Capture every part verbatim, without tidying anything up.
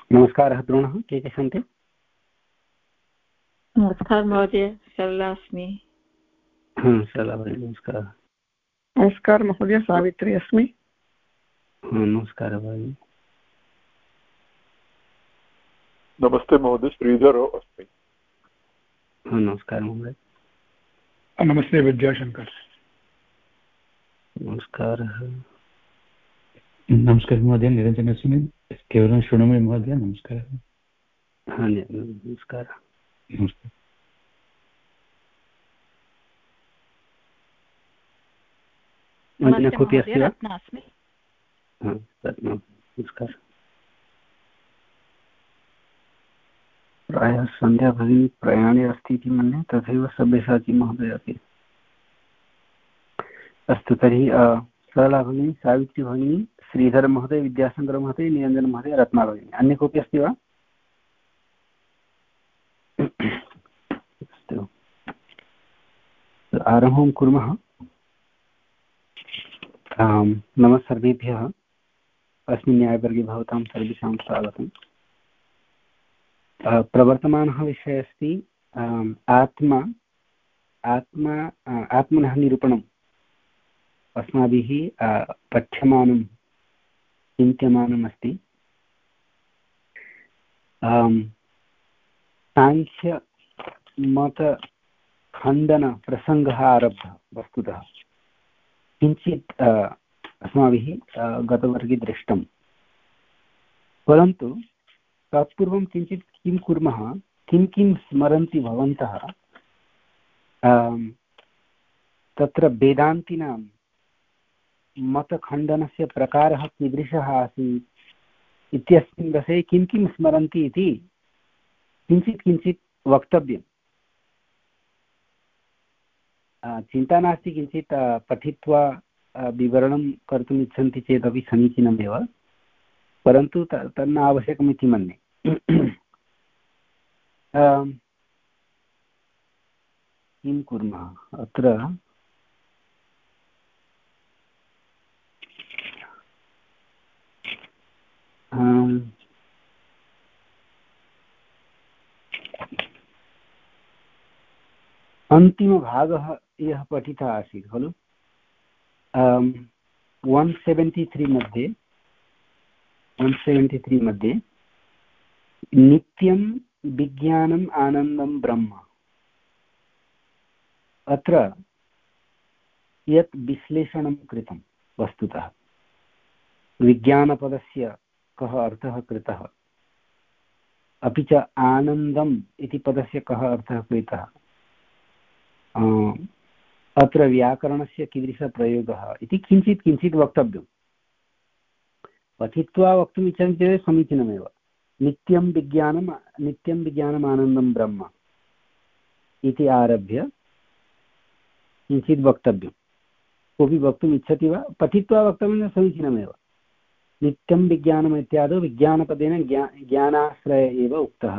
नमस्कारः द्रोणः, के के सन्ति? नमस्कारः महोदय, सरला अस्मि। सरला भगिनी नमस्कारः। नमस्कारः महोदय, सावित्री अस्मि। नमस्कारः भगिनी। नमस्ते महोदय, श्रीधरो अस्मि। नमस्कारः महोदय। नमस्ते विद्याशंकर। नमस्कारः। नमस्कारः महोदय, निरञ्जन अस्मि, केवलं शृणोमि महोदय। नमस्कारः। हाँ नमस्कारः। नमस्कारः। अन्य कोऽपि अस्ति वा? रत्ना अस्मि। नमस्कारः। प्रायः सन्ध्या भगिनी प्रयाणे अस्ति इति मन्ये, तथैव सब्यसाची महोदय अपि। अस्तु, तर्हि सरला भगिनी, सावित्री भगिनी, श्रीधर महोदय, विद्याशंकर महोदय, निरञ्जन महोदय, रत्ना भगिनी। अन्य कोऽपि अस्ति वा? अस्तु, आरम्भं कुर्मः। नमः सर्वेभ्यः। अस्मिन् न्यायवर्गे भवतां सर्वेषां स्वागतम्। प्रवर्तमानः विषयः अस्ति आत्मा आत्मा आत्मनः निरूपणम्। अस्माभिः पठ्यमानं चिन्त्यमानम् अस्ति। साङ्ख्यमतखण्डनप्रसङ्गः आरब्धः वस्तुतः। किञ्चित् अस्माभिः गतवर्गे दृष्टं, परन्तु तत्पूर्वं किञ्चित् किं कुर्मः, किं किं स्मरन्ति भवन्तः तत्र वेदान्तिनां मतखण्डनस्य प्रकारः कीदृशः आसीत् इत्यस्मिन् विषये किं किं स्मरन्ति इति किञ्चित् किञ्चित् वक्तव्यम्। चिन्ता नास्ति, किञ्चित् पठित्वा विवरणं कर्तुम् इच्छन्ति चेदपि समीचीनमेव, परन्तु तन्न आवश्यकमिति मन्ये। किं कुर्मः अत्र, अन्तिमभागः यः पठितः आसीत् खलु वन् सेवेण्टि त्री मध्ये वन् सेवेण्टि त्री मध्ये नित्यं विज्ञानम् आनन्दं ब्रह्म। अत्र यत् विश्लेषणं कृतं वस्तुतः विज्ञानपदस्य कः अर्थः कृतः, अपि च आनन्दम् इति पदस्य कः अर्थः कृतः, अत्र व्याकरणस्य कीदृशः प्रयोगः इति किञ्चित् किञ्चित् वक्तव्यं। पठित्वा वक्तुम् इच्छन्ति चेत् समीचीनमेव। नित्यं विज्ञानं नित्यं विज्ञानम् आनन्दं ब्रह्म इति आरभ्य किञ्चित् वक्तव्यं। कोऽपि वक्तुम् इच्छति वा? पठित्वा वक्तव्यं समीचीनमेव। नित्यं विज्ञानम् इत्यादौ विज्ञानपदेन ज्ञा ज्ञानाश्रय एव उक्तः।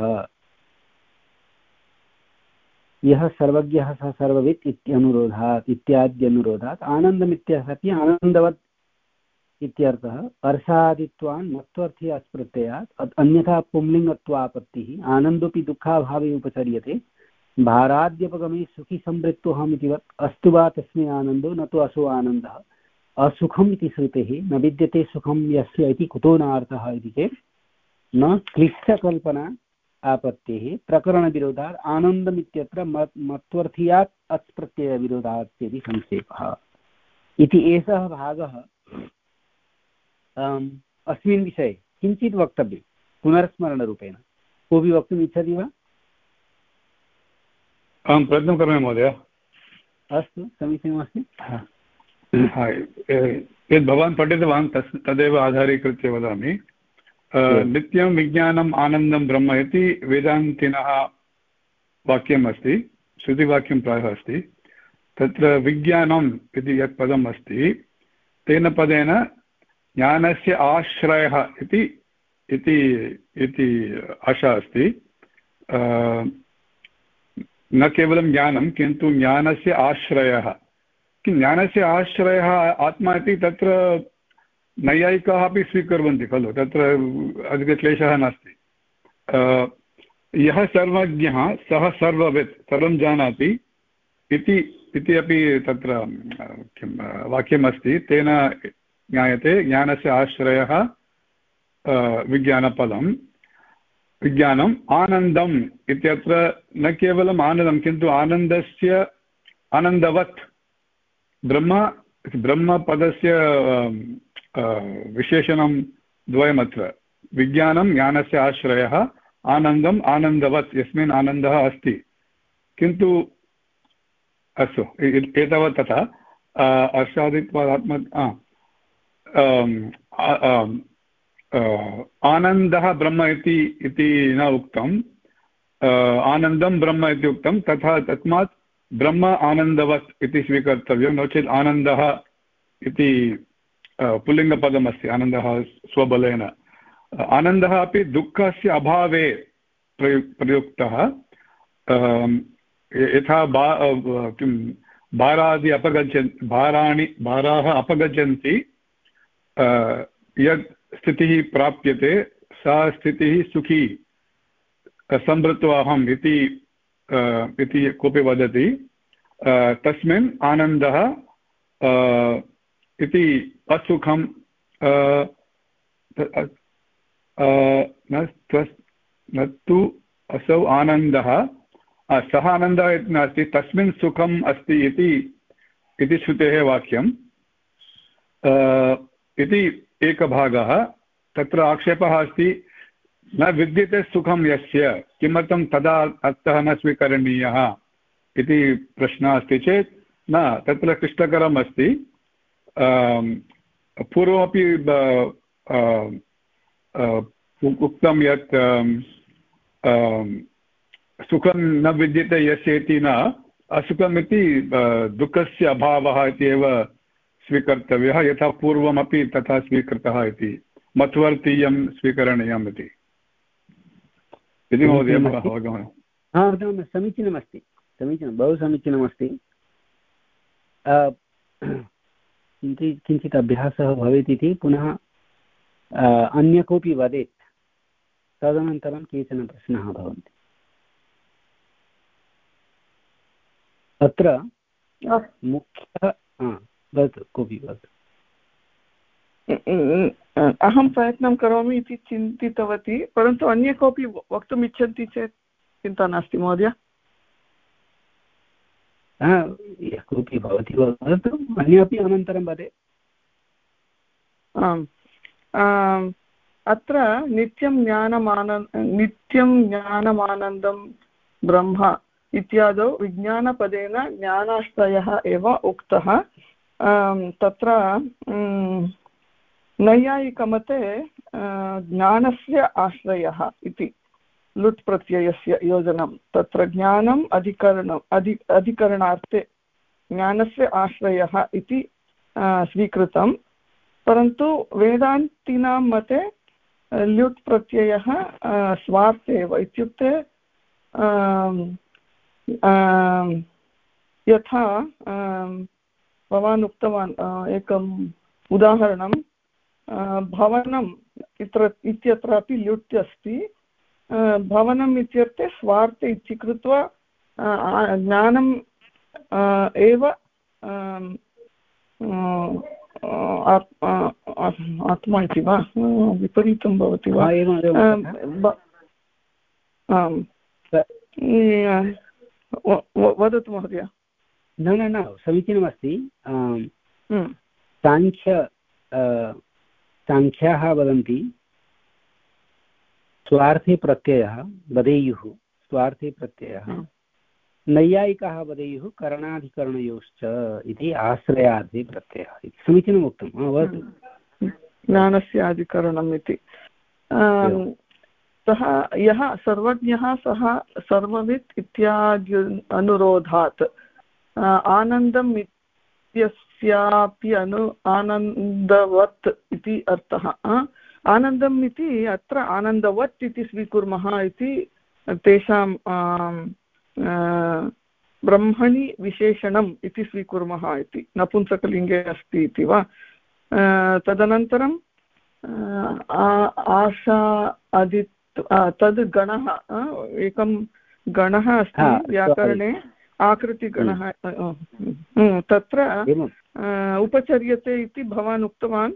यः सर्वज्ञः सः सर्ववित् इत्यनुरोधात् इत्याद्यनुरोधात् आनन्दमित्यपि आनन्दवत् इत्यर्थः। अर्षादित्वान् मत्वर्थी अस्प्रत्ययात् अन्यथा पुंलिङ्गत्वापत्तिः। आनन्दोऽपि दुःखाभावे उपचर्यते। भाराद्यपगमे सुखी संवृत्तोऽहम् इतिवत्। अस्तु वा तस्मिन् आनन्दो न तु असो आनन्दः। असुखम् इति श्रुतेः न विद्यते सुखं यस्य इति कुतो नार्थः इति चेत् न क्लिष्टकल्पना आपत्तेः प्रकरणविरोधात् आनन्दमित्यत्र मत् मत्वर्थीयात् अत्प्रत्ययविरोधात् इति संक्षेपः। इति एषः भागः अस्मिन् विषये किञ्चित् वक्तव्यं पुनर्स्मरणरूपेण। कोऽपि वक्तुम् इच्छति वा? अहं प्रयत्नं करोमि महोदय। अस्तु, समीचीनमस्ति। यद् भवान् पठितवान् तस् तदेव आधारीकृत्य वदामि। नित्यं विज्ञानम् आनन्दं ब्रह्म इति वेदान्तिनः वाक्यम् अस्ति, श्रुतिवाक्यं प्रायः अस्ति। तत्र विज्ञानम् इति यत् पदम् अस्ति तेन पदेन ज्ञानस्य आश्रयः इति इति आशा अस्ति। न केवलं ज्ञानं किन्तु ज्ञानस्य आश्रयः। किं ज्ञानस्य आश्रयः आत्मा इति तत्र नैयायिकाः अपि स्वीकुर्वन्ति खलु, तत्र अधिकक्लेशः नास्ति। यः सर्वज्ञः सः सर्ववित् सर्वं जानाति इति इति अपि तत्र किं वाक्यमस्ति। तेन ज्ञायते ज्ञानस्य आश्रयः विज्ञानपदं विज्ञानम् आनन्दम् इत्यत्र न केवलम् आनन्दं किन्तु आनन्दस्य आनन्दवत् ब्रह्म ब्रह्मपदस्य विशेषणं द्वयमत्र विज्ञानं ज्ञानस्य आश्रयः आनन्दम् आनन्दवत् यस्मिन् आनन्दः अस्ति किन्तु अस्तु एतावत् तथा अर्षादित्वात्म आनन्दः ब्रह्म इति इति न उक्तम् आनन्दं ब्रह्म इति उक्तं तथा तस्मात् ब्रह्म आनन्दवत् इति स्वीकर्तव्यं नो चेत् आनन्दः इति पुल्लिङ्गपदमस्ति आनन्दः स्वबलेन आनन्दः अपि दुःखस्य अभावे प्रयुक् प्रयुक्तः यथा बा किं भारादि अपगच्छन् भाराणि भाराः अपगच्छन्ति यत् स्थितिः प्राप्यते सा स्थितिः सुखी संवृत्वाहम् इति इति कोऽपि वदति तस्मिन् आनन्दः इति असुखं न तु असौ आनन्दः सः आनन्दः इति नास्ति तस्मिन् सुखम् अस्ति इति इति श्रुतेः वाक्यम् इति एकभागः। तत्र आक्षेपः अस्ति न विद्यते सुखं यस्य किमर्थं तदा अर्थः न स्वीकरणीयः इति प्रश्नः अस्ति चेत् न तत्र क्लिष्टकरम् अस्ति। पूर्वमपि उक्तं यत् सुखं न विद्यते यस्य इति न असुखमिति दुःखस्य अभावः इति एव स्वीकर्तव्यः यथा पूर्वमपि तथा स्वीकृतः इति मध्वर्तीयं स्वीकरणीयम् इति इति महोदय अवगमनम्। हा समीचीनमस्ति समीचीनं बहु समीचीनमस्ति। किञ्चित् किञ्चित् अभ्यासः भवेत् इति पुनः अन्य कोऽपि वदेत् तदनन्तरं केचन प्रश्नाः भवन्ति। अत्र मुख्यः वदतु कोऽपि वदतु। अहं प्रयत्नं करोमि इति चिन्तितवती परन्तु अन्ये कोऽपि वक्तुम् इच्छन्ति चेत् चिन्ता नास्ति महोदय। यः कोऽपि भवति वदतु अन्यपि अनन्तरं वदेत्। आम् अत्र नित्यं ज्ञानमानन् नित्यं ज्ञानमानन्दं ब्रह्म इत्यादौ विज्ञानपदेन ज्ञानाश्रयः एव उक्तः। तत्र नैयायिकमते ज्ञानस्य आश्रयः इति लुट् प्रत्ययस्य योजनं तत्र ज्ञानम् अधिकरणम् अधि अधिकरणार्थे ज्ञानस्य आश्रयः इति स्वीकृतं परन्तु वेदान्तिनां मते ल्युट् प्रत्ययः स्वार्थे एव इत्युक्ते यथा भवान् उक्तवान् एकम् उदाहरणं भवनम् इत्र इत्यत्रापि ल्युट् अस्ति भवनम् इत्यर्थे स्वार्थे इति कृत्वा ज्ञानम् एव आत्मा इति वा विपरीतं भवति वा वदतु महोदय। न न न समीचीनमस्ति। साङ्ख्य साङ्ख्याः वदन्ति स्वार्थे प्रत्ययः वदेयुः स्वार्थे प्रत्ययः नैयायिकाः वदेयुः करणाधिकरणयोश्च इति आश्रयार्थे प्रत्ययः इति समीचीनम् उक्तं। वदतु। ज्ञानस्य अधिकरणम् इति सः यः सर्वज्ञः सः सर्ववित् इत्यादि अनुरोधात् आनन्दम् इत्यस्यापि अनु आनन्दवत् इति अर्थः। आनन्दम् इति अत्र आनन्दवत् इति स्वीकुर्मः इति तेषां ब्रह्मणि विशेषणम् इति स्वीकुर्मः इति नपुंसकलिङ्गे अस्ति इति वा। तदनन्तरं आशा आदि तद् गणः एकं गणः अस्ति व्याकरणे आकृतिगणः तत्र उपचर्यते इति भवान् उक्तवान्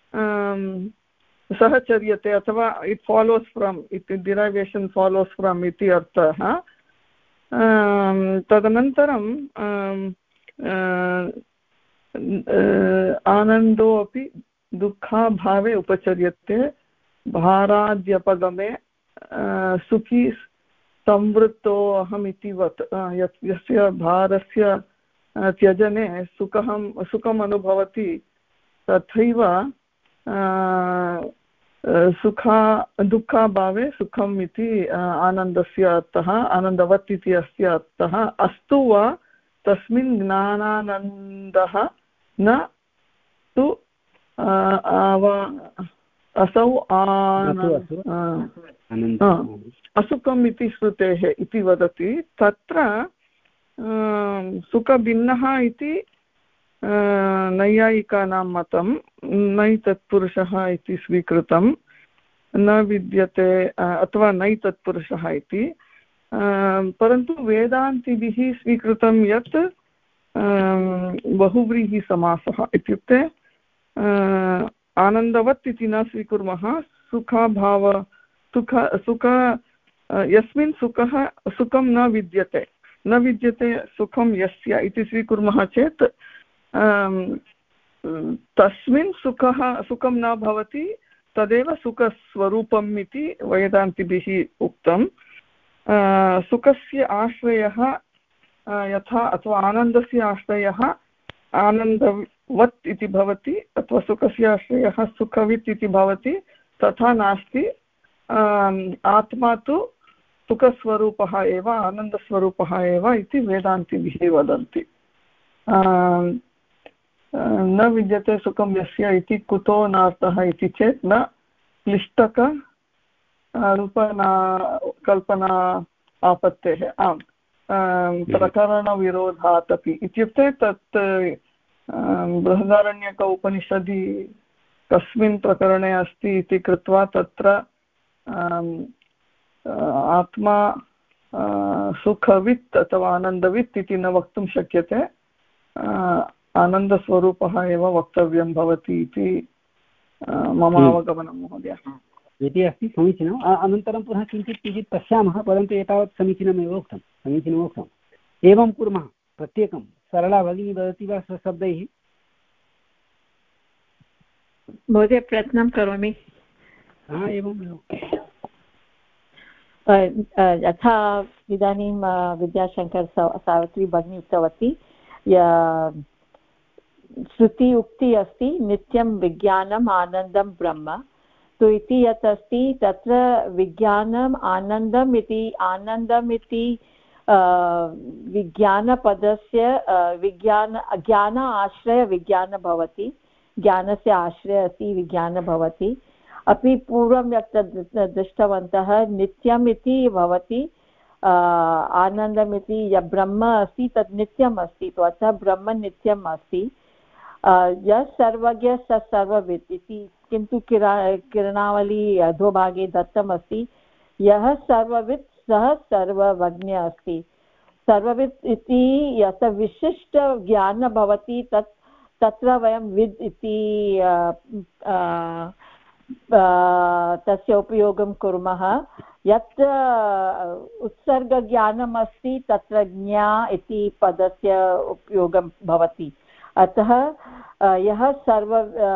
सः चर्यते अथवा इट् फालोस् फ्रम् इति डिरैवेशन् फालोस् फ्रम् इति अर्थः तदनन्तरं आनन्दो अपि दुःखाभावे उपचर्यते भाराद्यपगमे सुखी संवृत्तो अहम् इति वत् यस्य भारस्य त्यजने सुखं सुखम् अनुभवति तथैव सुखा दुःखाभावे सुखम् इति आनन्दस्य अर्थः आनन्दवत् इति अस्य अर्थः अस्तु वा तस्मिन् ज्ञानानन्दः न तु असौ असुखम् इति श्रुतेः इति वदति तत्र सुखभिन्नः इति नैयायिकानां मतं नैतत्पुरुषः इति स्वीकृतं न विद्यते अथवा नैतत्पुरुषः इति परन्तु वेदान्तिभिः स्वीकृतं यत् बहुव्रीहिसमासः इत्युक्ते आनन्दवत् इति न स्वीकुर्मः सुखाभाव सुख सुख यस्मिन् सुखः सुखं न विद्यते न विद्यते सुखं यस्य इति स्वीकुर्मः चेत् तस्मिन् सुखः सुखं न भवति तदेव सुखस्वरूपम् इति वेदान्तिभिः उक्तं सुखस्य आश्रयः यथा अथवा आनन्दस्य आश्रयः आनन्दवत् इति भवति अथवा सुखस्य आश्रयः सुखवित् इति भवति तथा नास्ति आत्मा तु सुखस्वरूपः एव आनन्दस्वरूपः एव इति वेदान्तिभिः वदन्ति न विद्यते सुखं यस्य इति कुतो नार्थः इति चेत् न क्लिष्टक रूपना कल्पना आपत्तेः आम् प्रकरणविरोधात् अपि इत्युक्ते तत् बृहदारण्यक उपनिषदि कस्मिन् प्रकरणे अस्ति इति कृत्वा तत्र आत्मा सुखवित् अथवा आनन्दवित् इति न वक्तुं शक्यते आनन्दस्वरूपः एव वक्तव्यं भवति इति मम अवगमनं महोदय इति अस्ति समीचीनम् अनन्तरं पुनः किञ्चित् किञ्चित् पश्यामः परन्तु एतावत् समीचीनमेव उक्तं समीचीनमुक्तम् एवं कुर्मः प्रत्येकं सरला भगिनी वदति वा स्वशब्दैः महोदय प्रयत्नं करोमि हा एवम् यथा इदानीं विद्याशङ्कर सावित्री भगिनी उक्तवती श्रुति उक्ति अस्ति नित्यं विज्ञानम् आनन्दं ब्रह्म तु इति यत् अस्ति तत्र विज्ञानम् आनन्दम् इति आनन्दम् इति विज्ञानपदस्य विज्ञान ज्ञान आश्रय विज्ञान भवति ज्ञानस्य आश्रय अस्ति विज्ञान भवति अपि पूर्वं यत् दृष्टवन्तः नित्यम् इति भवति आनन्दम् इति यत् ब्रह्म अस्ति तत् नित्यम् अस्ति तो अतः ब्रह्म नित्यम् अस्ति यः सर्वज्ञ स सर्ववित् इति किन्तु किरा किरणावली अधोभागे दत्तमस्ति यः सर्ववित् सः सर्वज्ञ अस्ति सर्ववित् इति यत् विशिष्टज्ञानं भवति तत् तत्र वयं विद् इति तस्य उपयोगं कुर्मः यत् उत्सर्गज्ञानम् अस्ति तत्र ज्ञा इति पदस्य उपयोगं भवति अतः यः सर्व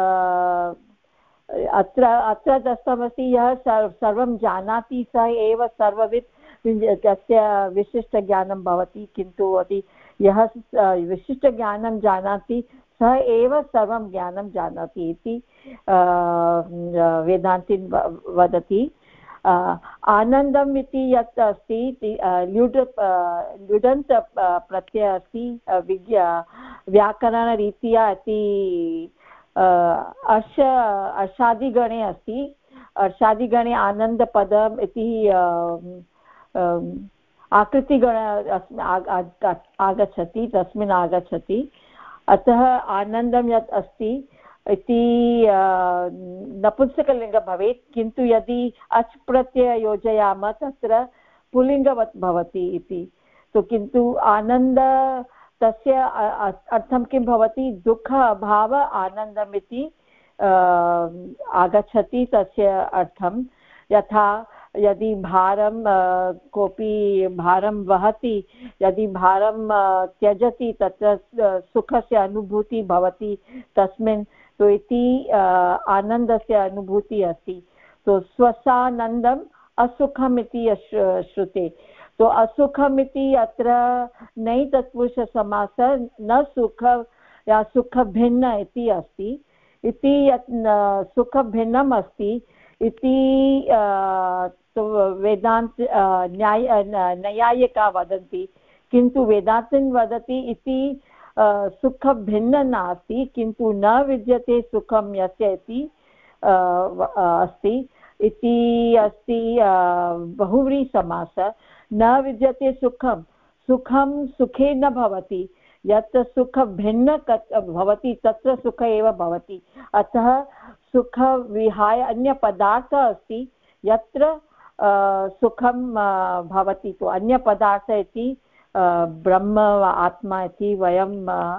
अत्र अत्र दत्तमस्ति यः सर्वं जानाति सः एव सर्ववित् तस्य विशिष्टज्ञानं भवति किन्तु अति यः विशिष्टज्ञानं जानाति सः एव सर्वं ज्ञानं जानाति इति वेदान्तिन् वदति आनन्दम् इति यत् अस्ति ल्युड् ल्युडन्त् प्रत्ययः अस्ति विज्ञा व्याकरणरीत्या इति अर्ष अर्षादिगणे अस्ति अर्षादिगणे आनन्दपदम् इति आकृतिगण आगच्छति तस्मिन् आगच्छति अतः आनन्दं यत् अस्ति इति नपुंसकलिङ्ग भवेत्, किन्तु यदि अच् प्रत्यय योजयामः तत्र पुल्लिङ्गवत् भवति इति। तो किन्तु आनन्द तस्य अर्थं किं भवति, दुःख अभाव आनन्दमिति आगच्छति तस्य अर्थं। यथा यदि भारं कोऽपि भारं वहति, यदि भारं त्यजति तत्र सुखस्य अनुभूतिः भवति तस्मिन्, तो इति आनन्दस्य अनुभूतिः अस्ति। तो स्वसानन्दम् असुखम् इति श्रुते। तो असुखम् इति अत्र नै तत्पुरुषसमास न सुख या सुखभिन्न इति अस्ति। इति यत् सुखभिन्नम् अस्ति इति वेदान्त न्याय नैयायिका वदन्ति, किन्तु वेदान्तिन् वदति इति सुखभिन्न नास्ति, किन्तु न विद्यते सुखं यस्य इति अस्ति। इति अस्ति बहुव्रीहिसमासः। न विद्यते सुखं, सुखं सुखे न भवति, यत् सुख भिन्न भवति तत्र सुख एव भवति। अतः सुख विहाय अन्य पदार्थ अस्ति यत्र सुखं भवति। तो अन्य पदार्थ इति ब्रह्म आत्मा इति वयं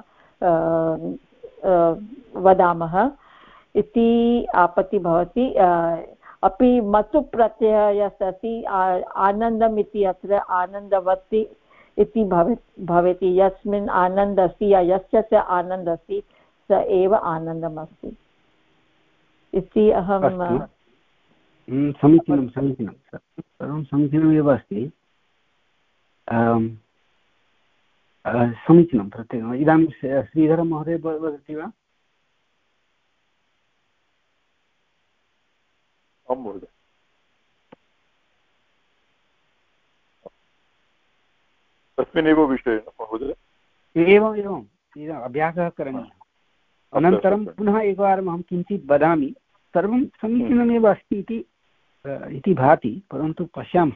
वदामः इति आपत्ति भवति। अपि मतु प्रत्ययः अस्ति आनन्दम् इति, अत्र आनन्दवत् इति भवेत् भवति। यस्मिन् आनन्दः अस्ति या यस्य च आनन्दः अस्ति स एव आनन्दम् अस्ति इति अहं समीचीनं समीचीनं सर्वं समीचीनमेव अस्ति। समीचीनं प्रत्येकम्। इदानीं श्रीधरमहोदय वदति वा? आं महोदय। तस्मिन्नेव विषये महोदय एवम् एवम् इदानीम् अभ्यासः करणीयः। अनन्तरं पुनः एकवारम् अहं किञ्चित् वदामि। सर्वं समीचीनमेव अस्ति इति इति भाति, परन्तु पश्यामः।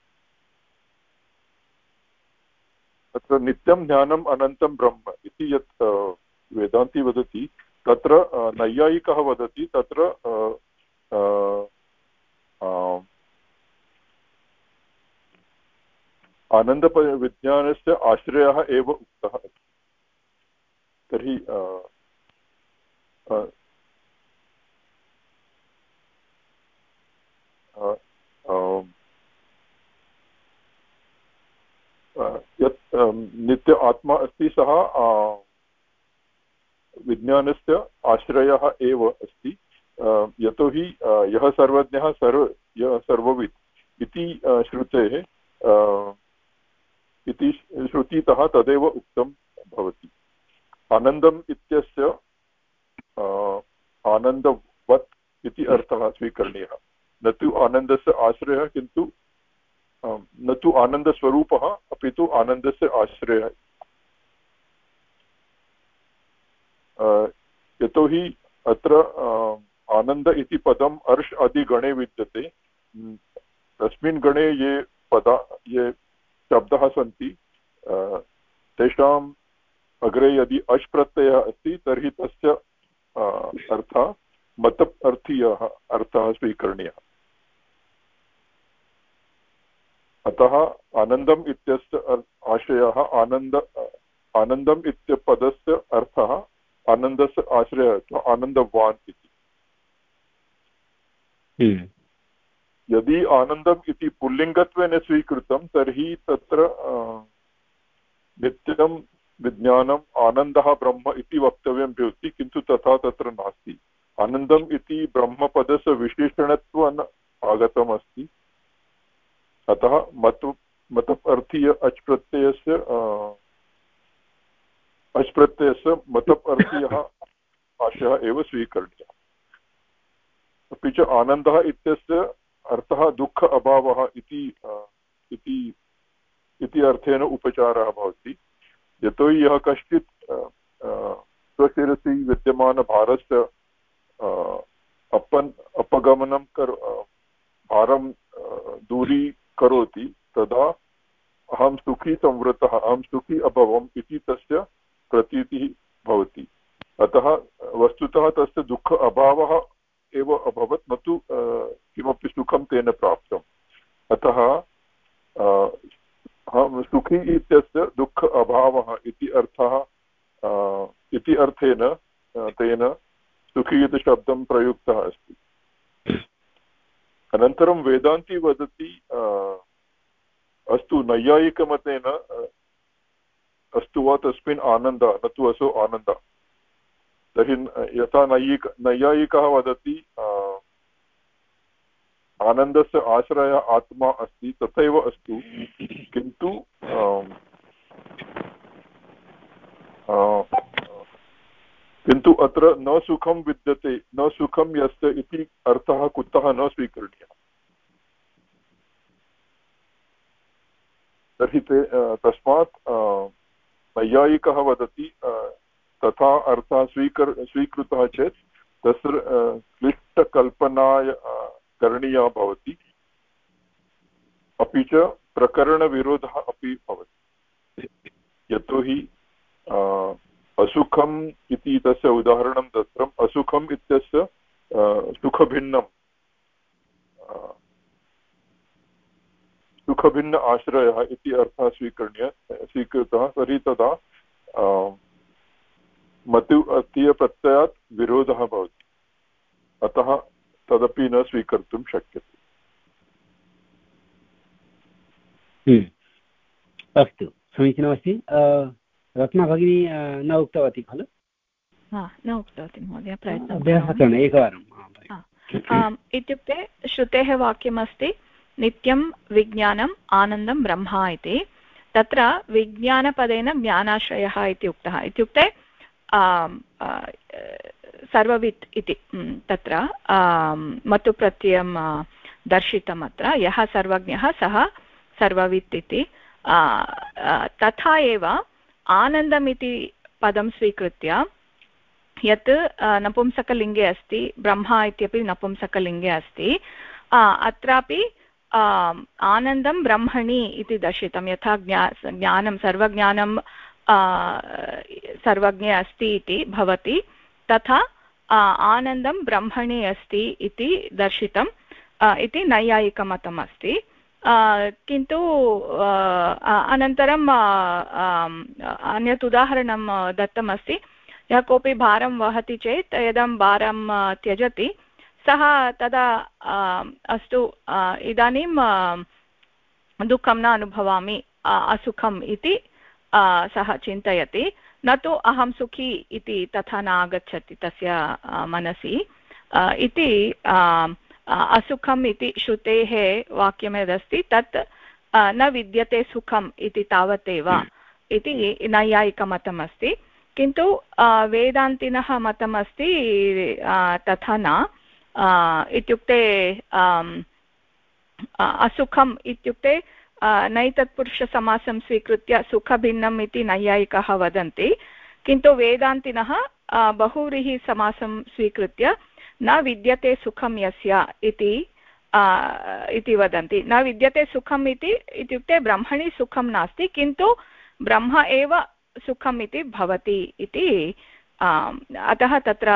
तत्र नित्यं ज्ञानम् अनन्तं ब्रह्म इति यत् वेदान्ती वदति, तत्र नैयायिकः वदति तत्र आनन्दविज्ञानस्य आश्रयः एव उक्तः अस्ति। तर्हि यत् नित्य आत्मा अस्ति सः विज्ञानस्य आश्रयः एव अस्ति। यतोहि यः सर्वज्ञः सर्व यः सर्ववित् इति श्रुतेः इति श्रुतितः तदेव उक्तं भवति। आनन्दम् इत्यस्य आनन्दवत् इति अर्थः स्वीकरणीयः, न तु आनन्दस्य आश्रयः, किन्तु न तु आनन्दस्वरूपः अपि तु आनन्दस्य आश्रयः। यतोहि अत्र आनन्द इति पदम् अर्ष आदिगणे विद्यते। तस्मिन् गणे ये पदा ये शब्दाः सन्ति तेषाम् अग्रे यदि अश् प्रत्ययः अस्ति तर्हि तस्य अर्थः मतप् अर्थीयः अर्थः स्वीकरणीयः। अतः आनन्दम् इत्यस्य आशयः आनन्द आनन्दम् इत्य पदस्य अर्थः आनन्दस्य आश्रयः अथवा आनन्दवान् इति। यदि आनन्दम् इति पुल्लिङ्गत्वेन स्वीकृतं तर्हि तत्र नित्यं विज्ञानम् आनन्दः ब्रह्म इति वक्तव्यं भवति, किन्तु तथा तत्र नास्ति। आनन्दम् इति ब्रह्मपदस्य विशेषणत्वेन आगतम् अस्ति। अतः मत् मतप् अर्थीय अच् प्रत्ययस्य अच् प्रत्ययस्य मतप् अर्थीयः आशयः एव स्वीकरणीयः। अपि च आनन्दः इत्यस्य अर्थः दुःख अभावः इति इति इति अर्थेन उपचारः भवति। यतोहि यः कश्चित् स्वशिरसि विद्यमानभारस्य अपन् अपगमनं करो भारं दूरीकरोति, तदा अहं सुखी संवृतः, अहं सुखी अभवम् इति तस्य प्रतीतिः भवति। अतः वस्तुतः तस्य दुःख अभावः एव अभवत्, न तु किमपि सुखं तेन प्राप्तम्। अतः सुखी इत्यस्य दुःख अभावः इति अर्थः इति अर्थेन तेन सुखी इति शब्दं प्रयुक्तः अस्ति। अनन्तरं वेदान्ती वदति अस्तु नैयायिकमतेन अस्तु वा तस्मिन् आनन्दः न तु असौ आनन्दः। तर्हि यथा नैयिक नैयायिकः वदति आनन्दस्य आश्रयः आत्मा अस्ति, तथैव अस्तु, किन्तु किन्तु अत्र न सुखं विद्यते, न सुखं यस्य इति अर्थः कुतः न स्वीकरणीयः। तर्हि ते तस्मात् नैयायिकः वदति तथा अर्थः स्वीकर स्वीकृतः चेत् तस्य क्लिष्टकल्पना करणीया भवति, अपि च प्रकरणविरोधः अपि भवति। यतोहि असुखम् इति तस्य उदाहरणं दत्तम्। असुखम् इत्यस्य सुखभिन्नं सुखभिन्न आश्रयः इति अर्थः स्वीकरणीयः स्वीकृतः। तर्हि तदा मतु अतीयप्रत्ययात् विरोधः भवति, अतः तदपि न स्वीकर्तुं शक्यते। अस्तु, समीचीनमस्ति। रत्ना भगिनी न उक्तवती खलु? न उक्तवती महोदय, प्रयत्नः अभ्यासकरण एकवारम्। इत्युक्ते श्रुतेः वाक्यमस्ति नित्यं विज्ञानम् आनन्दं ब्रह्म इति। तत्र विज्ञानपदेन ज्ञानाश्रयः इति उक्तः। इत्युक्ते सर्ववित् इति तत्र मतुप्रत्ययं दर्शितम्। अत्र यः सर्वज्ञः सः सर्ववित् इति। तथा एव आनन्दम् इति पदं स्वीकृत्य यत् नपुंसकलिङ्गे अस्ति, ब्रह्म इत्यपि नपुंसकलिङ्गे अस्ति, अत्रापि आनन्दं ब्रह्मणि इति दर्शितं। यथा ज्ञा ज्ञानं सर्वज्ञानं सर्वज्ञे अस्ति इति भवति, तथा आनन्दं ब्रह्मणि अस्ति इति दर्शितम् इति नैयायिकमतम् अस्ति। किन्तु अनन्तरम् अन्यत् उदाहरणं दत्तमस्ति। यः कोऽपि भारं वहति चेत् यदं भारं त्यजति सः तदा अस्तु इदानीं दुःखं न अनुभवामि, असुखम् इति सः चिन्तयति, न तु अहं सुखी इति तथा न आगच्छति तस्य मनसि इति। असुखम् इति श्रुतेः वाक्यं यदस्ति तत् न विद्यते सुखम् इति तावदेव इति नैयायिकमतम् अस्ति। किन्तु वेदान्तिनः मतमस्ति तथा न। इत्युक्ते असुखम् इत्युक्ते नैतत्पुरुषसमासं स्वीकृत्य सुखभिन्नम् इति नैयायिकाः वदन्ति, किन्तु वेदान्तिनः बहुव्रीहिसमासं स्वीकृत्य न विद्यते सुखं यस्य इति इति वदन्ति। न विद्यते सुखम् इति इत्युक्ते ब्रह्मणि सुखं नास्ति, किन्तु ब्रह्म एव सुखम् इति भवति इति। अतः तत्र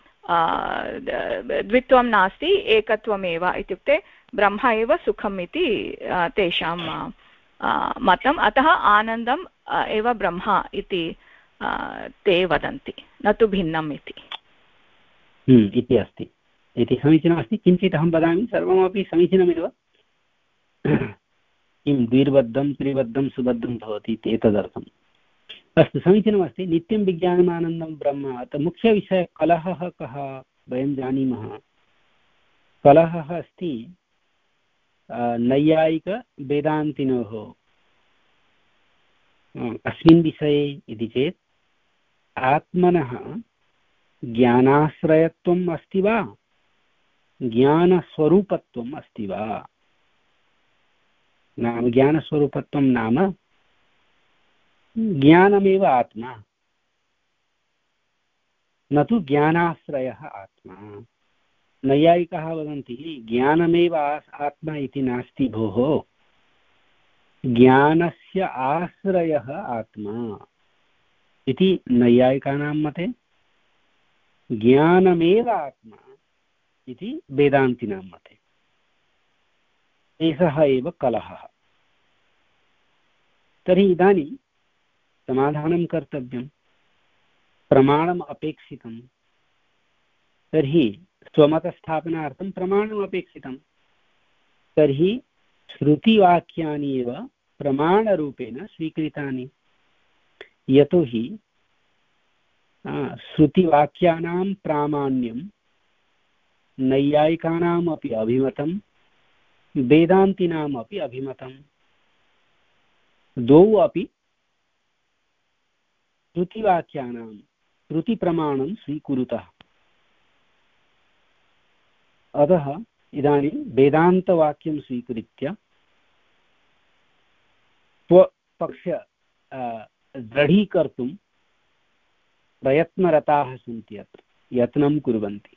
द्वित्वं नास्ति, एकत्वमेव। इत्युक्ते ब्रह्म एव सुखम् इति तेषां मतम्। अतः आनन्दम् एव ब्रह्म इति ते वदन्ति, न तु भिन्नम् इति इति अस्ति। इति समीचीनमस्ति। किञ्चित् अहं वदामि, सर्वमपि समीचीनमेव। किं द्विर्बद्धं त्रिबद्धं सुबद्धं भवति इति एतदर्थम्। अस्तु, समीचीनमस्ति। नित्यं विज्ञानमानन्दं ब्रह्म। अतः मुख्यविषयः कलहः कः वयं जानीमः। कलहः अस्ति नैयायिकवेदान्तिनोः अस्मिन् विषये इति चेत् आत्मनः ज्ञानाश्रयत्वम् अस्ति वा ज्ञानस्वरूपत्वम् अस्ति वा। नाम ज्ञानस्वरूपत्वं नाम ज्ञानमेव आत्मा, न तु ज्ञानाश्रयः आत्मा। नैयायिकाः वदन्ति ज्ञानमेव आत्मा इति नास्ति भोः, ज्ञानस्य आश्रयः आत्मा इति नैयायिकानां मते। ज्ञानमेव आत्मा इति वेदान्तिनां मते। एषः एव कलहः। तर्हि इदानीं समाधानं कर्तव्यं, प्रमाणम् अपेक्षितं। तर्हि स्वमतस्थापनार्थं प्रमाणम् अपेक्षितं। तर्हि श्रुतिवाक्यानि एव प्रमाणरूपेण स्वीकृतानि। यतोहि श्रुतिवाक्यानां प्रामाण्यं नैयायिकानाम् अपि अभिमतं, वेदान्तिनाम् अपि अभिमतं। द्वौ अपि श्रुतिवाक्यानां श्रुतिप्रमाणं स्वीकुरुतः। अतः इदानीं वेदान्तवाक्यं स्वीकृत्य स्वपक्ष दृढीकर्तुं प्रयत्नरताः सन्ति, अत्र यत्नं कुर्वन्ति।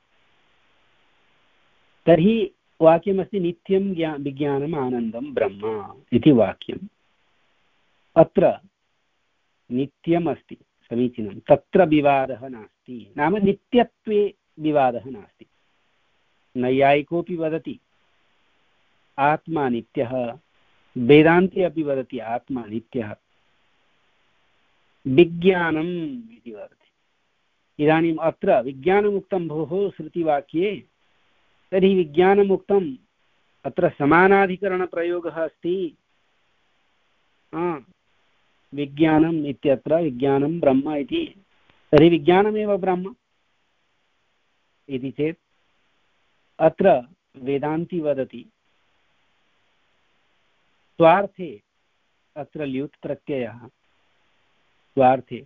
तर्हि वाक्यमस्ति नित्यं ज्ञा विज्ञानम् आनन्दं ब्रह्म इति वाक्यम्। अत्र नित्यम् अस्ति, समीचीनं, तत्र विवादः नास्ति, नाम नित्यत्वे विवादः नास्ति। नैयायिकोऽपि वदति आत्मा नित्यः, वेदान्ती अपि वदति आत्मा नित्यः, विज्ञानम् इति वदति। इदानीम् अत्र विज्ञानमुक्तं भोः श्रुतिवाक्ये, तर्हि विज्ञानमुक्तम्, अत्र समानाधिकरणप्रयोगः अस्ति। विज्ञानम् इत्यत्र विज्ञानं ब्रह्म इति, तर्हि विज्ञानमेव ब्रह्म इति चेत् अत्र वेदान्ती वदति स्वार्थे, अत्र ल्युट् प्रत्ययः स्वार्थे।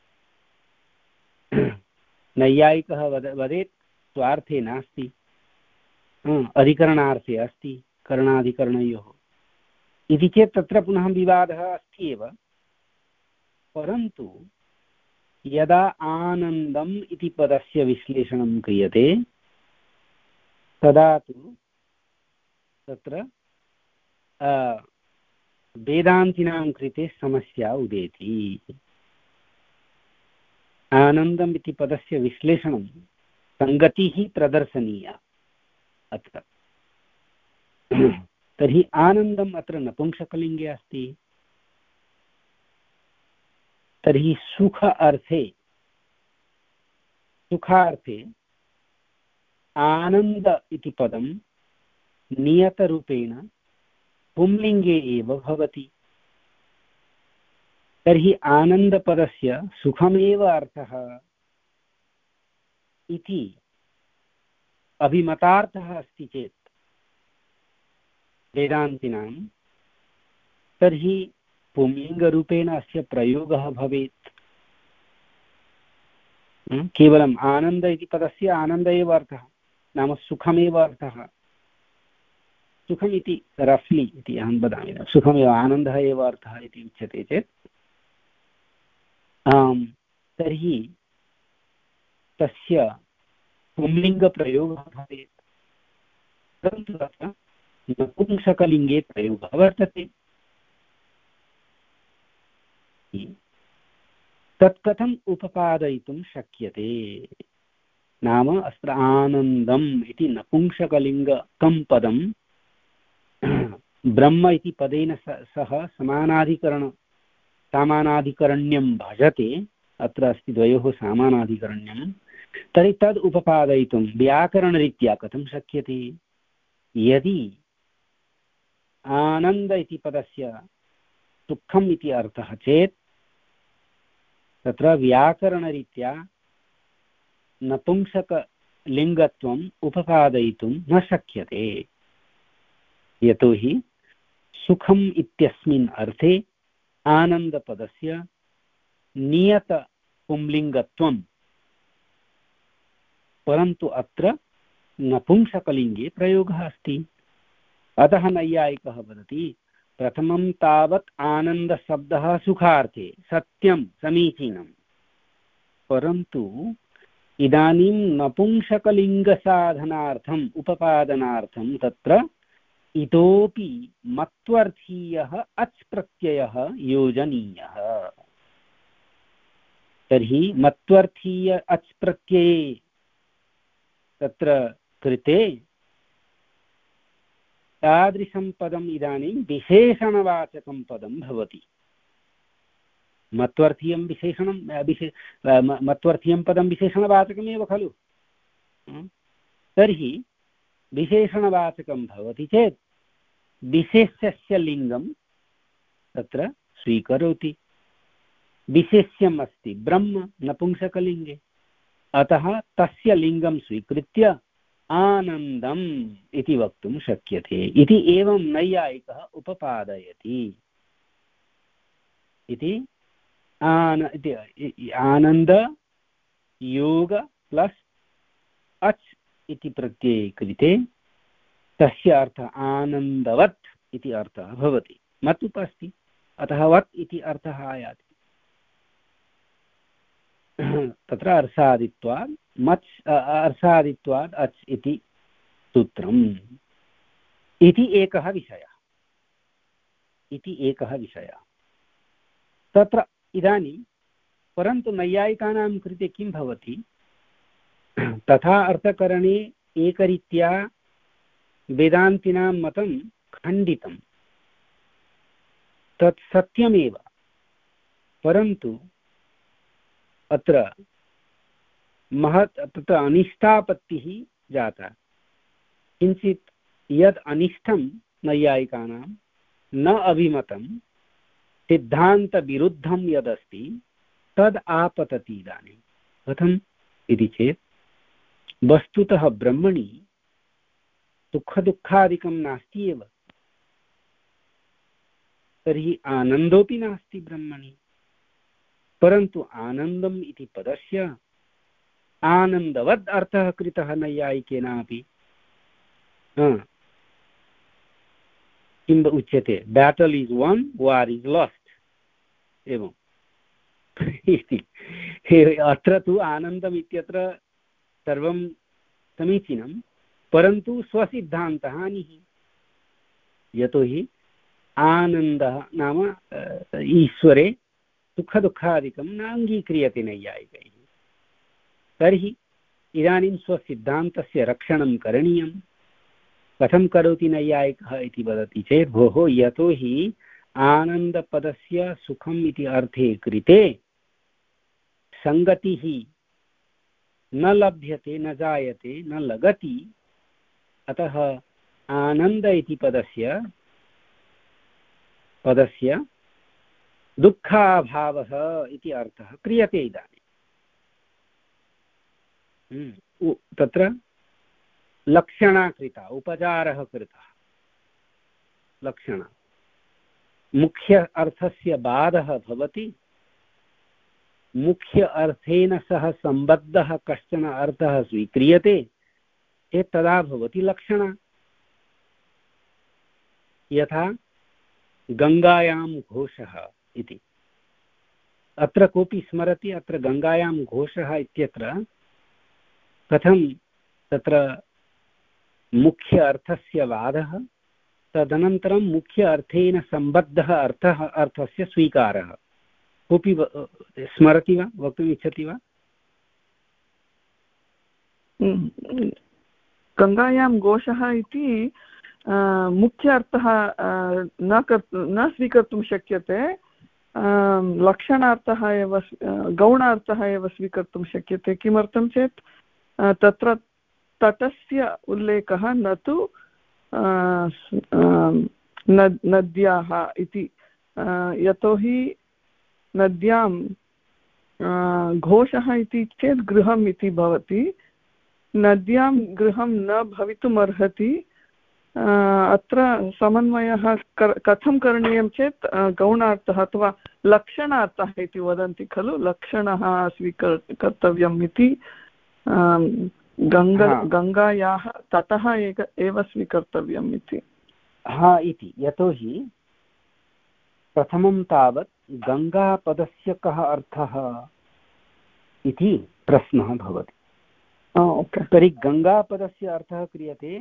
नैयायिकः वद वदेत् स्वार्थे नास्ति, अधिकरणार्थे अस्ति, करणाधिकरणयोः इति चेत् तत्र पुनः विवादः अस्ति एव। परन्तु यदा आनन्दम् इति पदस्य विश्लेषणं क्रियते तदा तु तत्र वेदान्तिनां कृते समस्या उदेति। आनन्दम् इति पदस्य विश्लेषणं सङ्गतिः प्रदर्शनीया अत्र। तर्हि आनन्दम् अत्र नपुंसकलिङ्गे अस्ति। तर्हि सुख अर्थे, सुखार्थे आनन्द इति पदं नियतरूपेण पुंलिङ्गे एव भवति। तर्हि आनन्दपदस्य सुखमेव अर्थः इति अभिमतार्थः अस्ति चेत् वेदान्तिनां, तर्हि पुंलिङ्गरूपेण अस्य प्रयोगः भवेत्। केवलम् आनन्द इति पदस्य आनन्द एव अर्थः, नाम सुखमेव अर्थः। सुखमिति रफ्लि इति अहं वदामि, सुखमेव आनन्दः एव अर्थः इति उच्यते चेत् तर्हि तस्य पुंलिङ्गप्रयोगः भवेत्। परन्तु तत्र नपुंसकलिङ्गे प्रयोगः वर्तते। तत् कथम् उपपादयितुं शक्यते? नाम अत्र आनन्दम् इति नपुंसकलिङ्गकं पदं ब्रह्म इति पदेन सह समानाधिकरण सामानाधिकरण्यं भजते। अत्र अस्ति द्वयोः सामानाधिकरण्यं। तर्हि तद् उपपादयितुं व्याकरणरीत्या कथं शक्यते? यदि आनन्द इति पदस्य दुःखम् इति अर्थः चेत् तत्र व्याकरणरीत्या नपुंसकलिङ्गत्वम् उपपादयितुं न शक्यते। यतोहि सुखम् इत्यस्मिन् अर्थे आनन्दपदस्य नियतपुंलिङ्गत्वं, परन्तु अत्र नपुंसकलिङ्गे प्रयोगः अस्ति। अतः नैयायिकः वदति प्रथमं तावत् आनन्दशब्दः सुखार्थे सत्यं समीचीनं, परन्तु इदानीं नपुंसकलिङ्गसाधनार्थम् उपपादनार्थं तत्र इतोपि मत्वर्थीयः अच् प्रत्ययः योजनीयः। तर्हि मत्वर्थीय अच् प्रत्यये तत्र कृते तादृशं पदम् इदानीं विशेषणवाचकं पदं भवति। मत्वर्थीयं विशेषणं विशे मत्वर्थीयं पदं विशेषणवाचकमेव खलु। तर्हि विशेषणवाचकं भवति चेत् विशेष्यस्य लिङ्गं तत्र स्वीकरोति। विशेष्यम् अस्ति ब्रह्म नपुंसकलिङ्गे, अतः तस्य लिङ्गं स्वीकृत्य आनन्दम् इति वक्तुं शक्यते इति एवं नैयायिकः उपपादयति। इति आन आनन्द योग प्लस् अच् इति प्रत्यये कृते तस्य अर्थः आनन्दवत् इति अर्थः भवति। मत् उप अस्ति, अतः वत् इति अर्थः आयाति। तत्र अर्षादित्वात् मच् अर्षादित्वात् अच् इति सूत्रम् इति एकः विषयः इति एकः विषयः तत्र इदानीं। परन्तु नैयायिकानां कृते किं भवति, तथा अर्थकरणे एकरीत्या वेदान्तिनां मतं खण्डितं, तत् सत्यमेव, परन्तु अत्र महत् तत्र अनिष्टापत्तिः जाता। किञ्चित् यद् अनिष्टं नैयायिकानां न अभिमतं सिद्धान्तविरुद्धं यदस्ति तद् आपतति। इदानीं कथम् इति चेत् वस्तुतः ब्रह्मणि सुखदुःखादिकं नास्ति एव, तर्हि आनन्दोऽपि नास्ति ब्रह्मणि। परन्तु आनन्दम् इति पदस्य आनन्दवद् अर्थः कृतः नैयायिकेनापि। किम् उच्यते, battle is won war is lost एवं इति। अत्र तु आनन्दम् इत्यत्र सर्वं समीचीनं, परन्तु स्वसिद्धान्तः हानिः। यतोहि आनन्दः नाम ईश्वरे सुखदुःखादिकं न अङ्गीक्रियते नैयायिकैः। तर्हि इदानीं स्वसिद्धान्तस्य रक्षणं करणीयं। कथं करोति नैयायिकः इति वदति चेत्, भोः यतोहि आनन्दपदस्य सुखम् इति अर्थे कृते सङ्गतिः न लभ्यते, न जायते, न लगति, अतः आनन्द इति पदस्य पदस्य दुःखाभावः इति अर्थः क्रियते। इदानीं तत्र लक्षणा कृता, उपचारः कृतः। लक्षणा मुख्य अर्थस्य बाधः भवति, मुख्य अर्थेन सह सम्बद्धः कश्चन अर्थः स्वीक्रियते चेत् तदा भवति लक्षणा। यथा गङ्गायां घोषः इति। अत्र कोऽपि स्मरति, अत्र गङ्गायां घोषः इत्यत्र कथं तत्र मुख्य अर्थस्य वादः, तदनन्तरं मुख्य अर्थेन सम्बद्धः अर्थः अर्थस्य स्वीकारः। कोऽपि स्मरति वा, वक्तुम् इच्छति वा? गङ्गायां घोषः इति मुख्य अर्थः न कर्तुं न स्वीकर्तुं शक्यते, लक्षणार्थः एव गौणार्थः एव स्वीकर्तुं शक्यते। किमर्थं चेत् तत्र तटस्य उल्लेखः न तु नद्याः इति। यतोहि नद्यां घोषः इति चेत् गृहम् इति भवति, नद्यां गृहं न भवितुमर्हति। अत्र समन्वयः कथं करणीयं चेत् गौणार्थः अथवा लक्षणार्थः इति वदन्ति खलु, लक्षणः स्वीकर् कर्तव्यम् इति। गङ्गा गङ्गायाः ततः एक एव स्वीकर्तव्यम् इति। हा इति, यतोहि प्रथमं तावत् गङ्गापदस्य कः अर्थः इति प्रश्नः भवति। ओके, तर्हि गङ्गापदस्य अर्थः क्रियते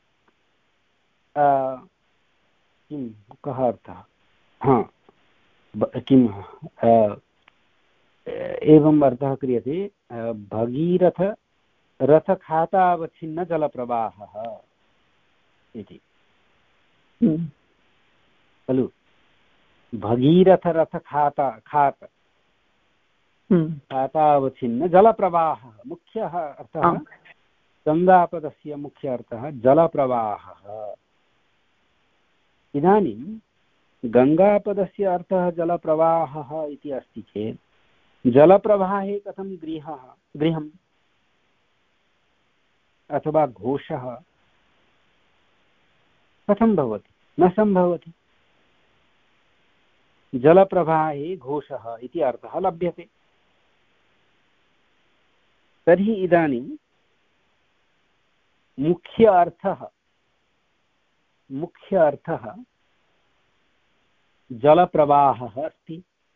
किं कः अर्थः, हा किं एवम् अर्थः क्रियते, भगीरथ रथखातावच्छिन्नजलप्रवाहः इति खलु। भगीरथरथखाता खात खातावच्छिन्नजलप्रवाहः मुख्यः अर्थः। गङ्गापदस्य मुख्य अर्थः जलप्रवाहः। इदानीं गङ्गापदस्य अर्थः जलप्रवाहः इति अस्ति चेत् जलप्रवाहे कथं गृहः गृहम् अथवा घोषः कथं भवति? न सम्भवति। जलप्रवाहे घोषः इति अर्थः लभ्यते। तर्हि इदानीं मुख्य अर्थः मुख्य अर्थः जलप्रवाहः अस्ति।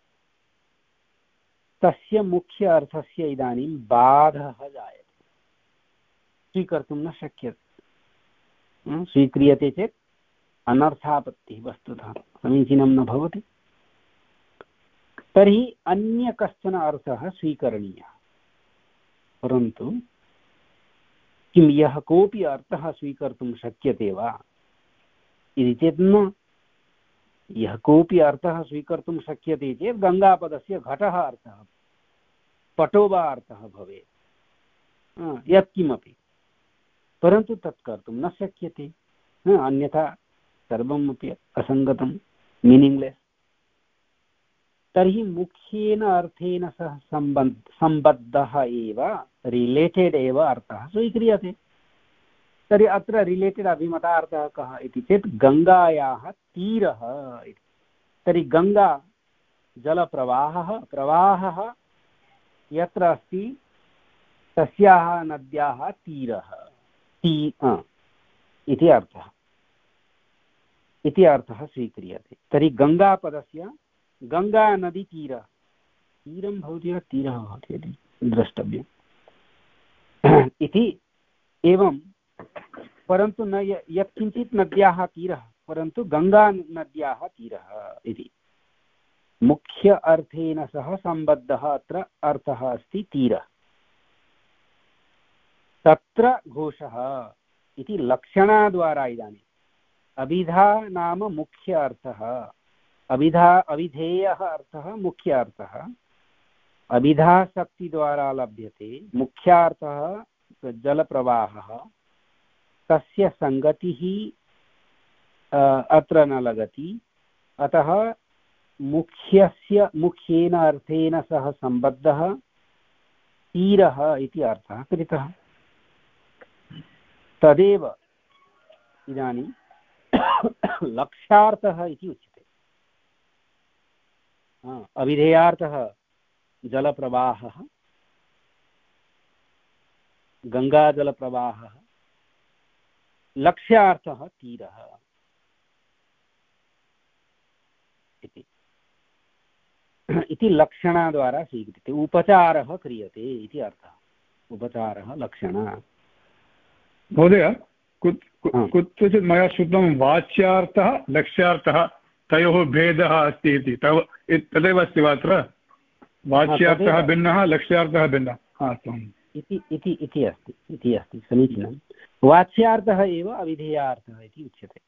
तस्य मुख्य अर्थस्य इदानीं बाधः जायते, स्वीकर्तुं न शक्यते। स्वीक्रियते चेत् अनर्थापत्तिः वस्तुतः समीचीनं न भवति। तर्हि अन्य कश्चन अर्थः स्वीकरणीयः, परन्तु किं यः कोऽपि अर्थः स्वीकर्तुं शक्यते वा इति चेत् न। यः कोऽपि अर्थः स्वीकर्तुं शक्यते चेत् गङ्गापदस्य घटः अर्थः पटो वा अर्थः भवेत् यत्किमपि, परन्तु तत् कर्तुं न शक्यते। अन्यथा सर्वमपि असङ्गतं, मीनिङ्ग्लेस्। तर्हि मुख्येन अर्थेन सह सम्बद्ध सम्बद्धः एव, रिलेटेड् एव अर्थः स्वीक्रियते। तर्हि अत्र रिलेटेड् अभिमतार्थः कः इति चेत् गङ्गायाः तीरः इति। तर्हि गङ्गा जलप्रवाहः, प्रवाहः यत्र अस्ति तस्याः नद्याः तीरः ती इति अर्थः इति अर्थः स्वीक्रियते। तर्हि गङ्गापदस्य गङ्गानदीतीरः, तीरं भवति वा तीरः भवति इति द्रष्टव्यम् इति। एवं परन्तु न यत्किञ्चित् नद्याः तीरः, परन्तु गङ्गानद्याः तीरः इति मुख्य अर्थेन सह सम्बद्धः अत्र अर्थः अस्ति तीरः। तत्र घोषः इति लक्षणाद्वारा इदानीम् अभिधा नाम मुख्य अर्थः, अभिधा अविधेयः अर्थः मुख्य अर्थः, अभिधा शक्तिद्वारा लभ्यते। मुख्यार्थः जलप्रवाहः, तस्य संगतिः अत्र न लगति। अतः मुख्यस्य मुख्येन अर्थेन सह सम्बद्धः तीरः इति अर्थः कृतः। तदेव इदानीं लक्ष्यार्थः इति उच्यते। अविधेयार्थः जलप्रवाहः, गङ्गाजलप्रवाहः, लक्ष्यार्थः तीरः इति इति लक्षणाद्वारा स्वीक्रियते। उपचारः क्रियते इति अर्थः। उपचारः लक्षणः। महोदय, कुत्रचित् मया श्रुतं वाच्यार्थः लक्ष्यार्थः तयोः भेदः अस्ति इति, तव तदेव अस्ति वा अत्र? वाच्यार्थः भिन्नः, लक्ष्यार्थः भिन्नः। इति इति इति अस्ति इति अस्ति समीचीनं। वाच्यार्थः एव अविधेयार्थः इति उच्यते।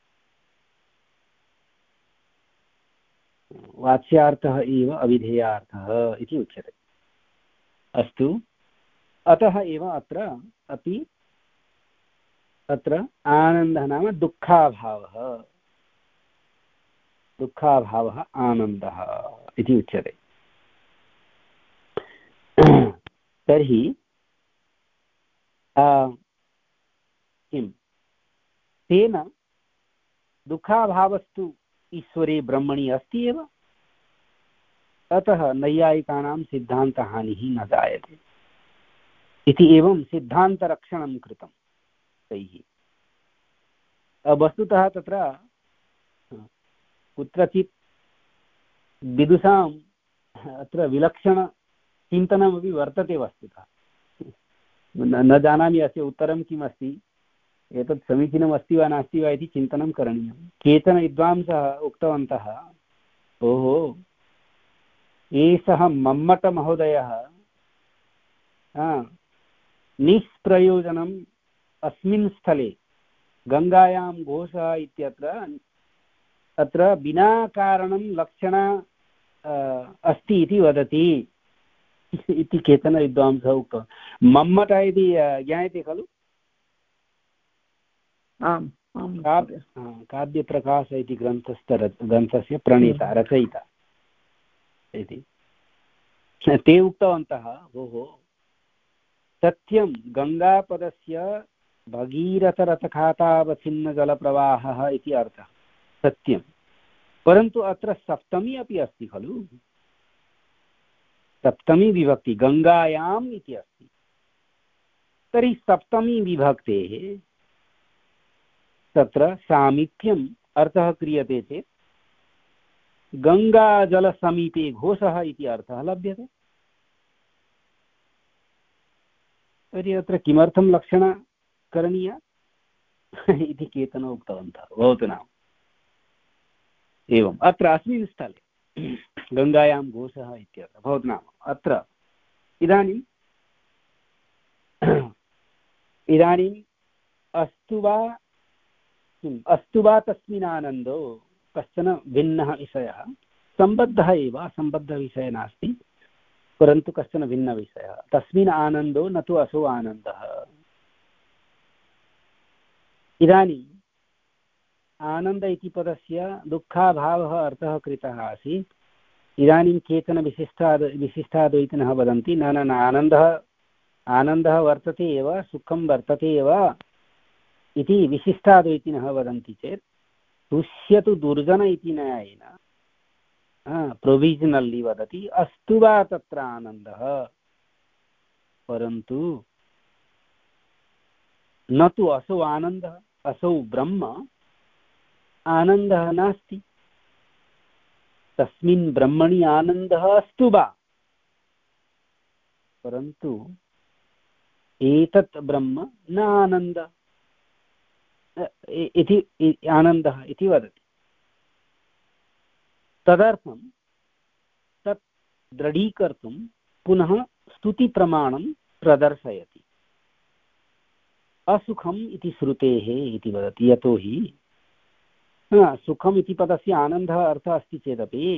वाच्यार्थः एव अविधेयार्थः इति उच्यते। अस्तु, अतः एव अत्र अपि अत्र आनन्दः नाम दुःखाभावः, दुःखाभावः आनन्दः इति उच्यते। तर्हि किं तेन दुःखाभावस्तु ईश्वरे ब्रह्मणि अस्ति एव, अतः नैयायिकानां सिद्धान्तहानिः न जायते इति एवं सिद्धान्तरक्षणं कृतं तैः। वस्तुतः तत्र कुत्रचित् विदुषाम् अत्र विलक्षणचिन्तनमपि वर्तते वस्तुतः। न जानामि अस्य उत्तरं किम् अस्ति, एतत् समीचीनम् अस्ति वा नास्ति वा इति चिन्तनं करणीयं। केचन विद्वांसः उक्तवन्तः, ओहो एषः मम्मटमहोदयः निष्प्रयोजनम् अस्मिन् स्थले गङ्गायां घोषः इत्यत्र अत्र विना कारणं लक्षणा अस्ति इति वदति इति केचन विद्वांसः उक्तवान्। मम्मट इति ज्ञायते खलु? आम् काव्यप्रकाश इति ग्रन्थस्य ग्रन्थस्य प्रणेता रचयिता इति ते उक्तवन्तः भोः सत्यं गङ्गापदस्य भगीरथरथखातावच्छिन्नजलप्रवाहः इति अर्थः सत्यं, परन्तु अत्र सप्तमी अपि अस्ति खलु, सप्तमी विभक्ति गङ्गायाम् इति अस्ति। तर्हि सप्तमी विभक्तेः तत्र सामीप्यम् अर्थः क्रियते चेत् गङ्गाजलसमीपे घोषः इति अर्थः लभ्यते। तर्हि अत्र किमर्थं लक्षणा करणीया इति केचन उक्तवन्तः। भवतु नाम एवम् अत्र अस्मिन् स्थले गङ्गायां घोषः इत्यत्र भवतु नाम अत्र इदानीम् इदानीम् अस्तु वा किम् अस्तु वा तस्मिन् आनन्दो कश्चन भिन्नः विषयः, सम्बद्धः एव असम्बद्धविषयः नास्ति, परन्तु कश्चन भिन्नविषयः। तस्मिन् आनन्दो न तु असौ आनन्दः। इदानीम् आनन्द इति पदस्य दुःखाभावः अर्थः कृतः आसीत्। इदानीं केचन विशिष्टाद् विशिष्टाद्वैतिनः वदन्ति न न न आनन्दः आनन्दः वर्तते एव, सुखं वर्तते एव इति विशिष्टाद्वैतिनः वदन्ति चेत् तुष्यतु दुर्जन इति न्यायेन प्रोविजनल्ली वदति अस्तु वा तत्र आनन्दः, परन्तु न तु असौ आनन्दः, असौ ब्रह्म आनन्दः नास्ति, तस्मिन् ब्रह्मणि आनन्दः अस्तु वा, परन्तु एतत् ब्रह्म न आनन्द इति आनन्दः इति वदति। तदर्थं तत् दृढीकर्तुं पुनः स्तुतिप्रमाणं प्रदर्शयति। असुखम् इति श्रुतेः इति वदति, यतोहि सुखम् इति पदस्य आनन्दः अर्थः अस्ति चेदपि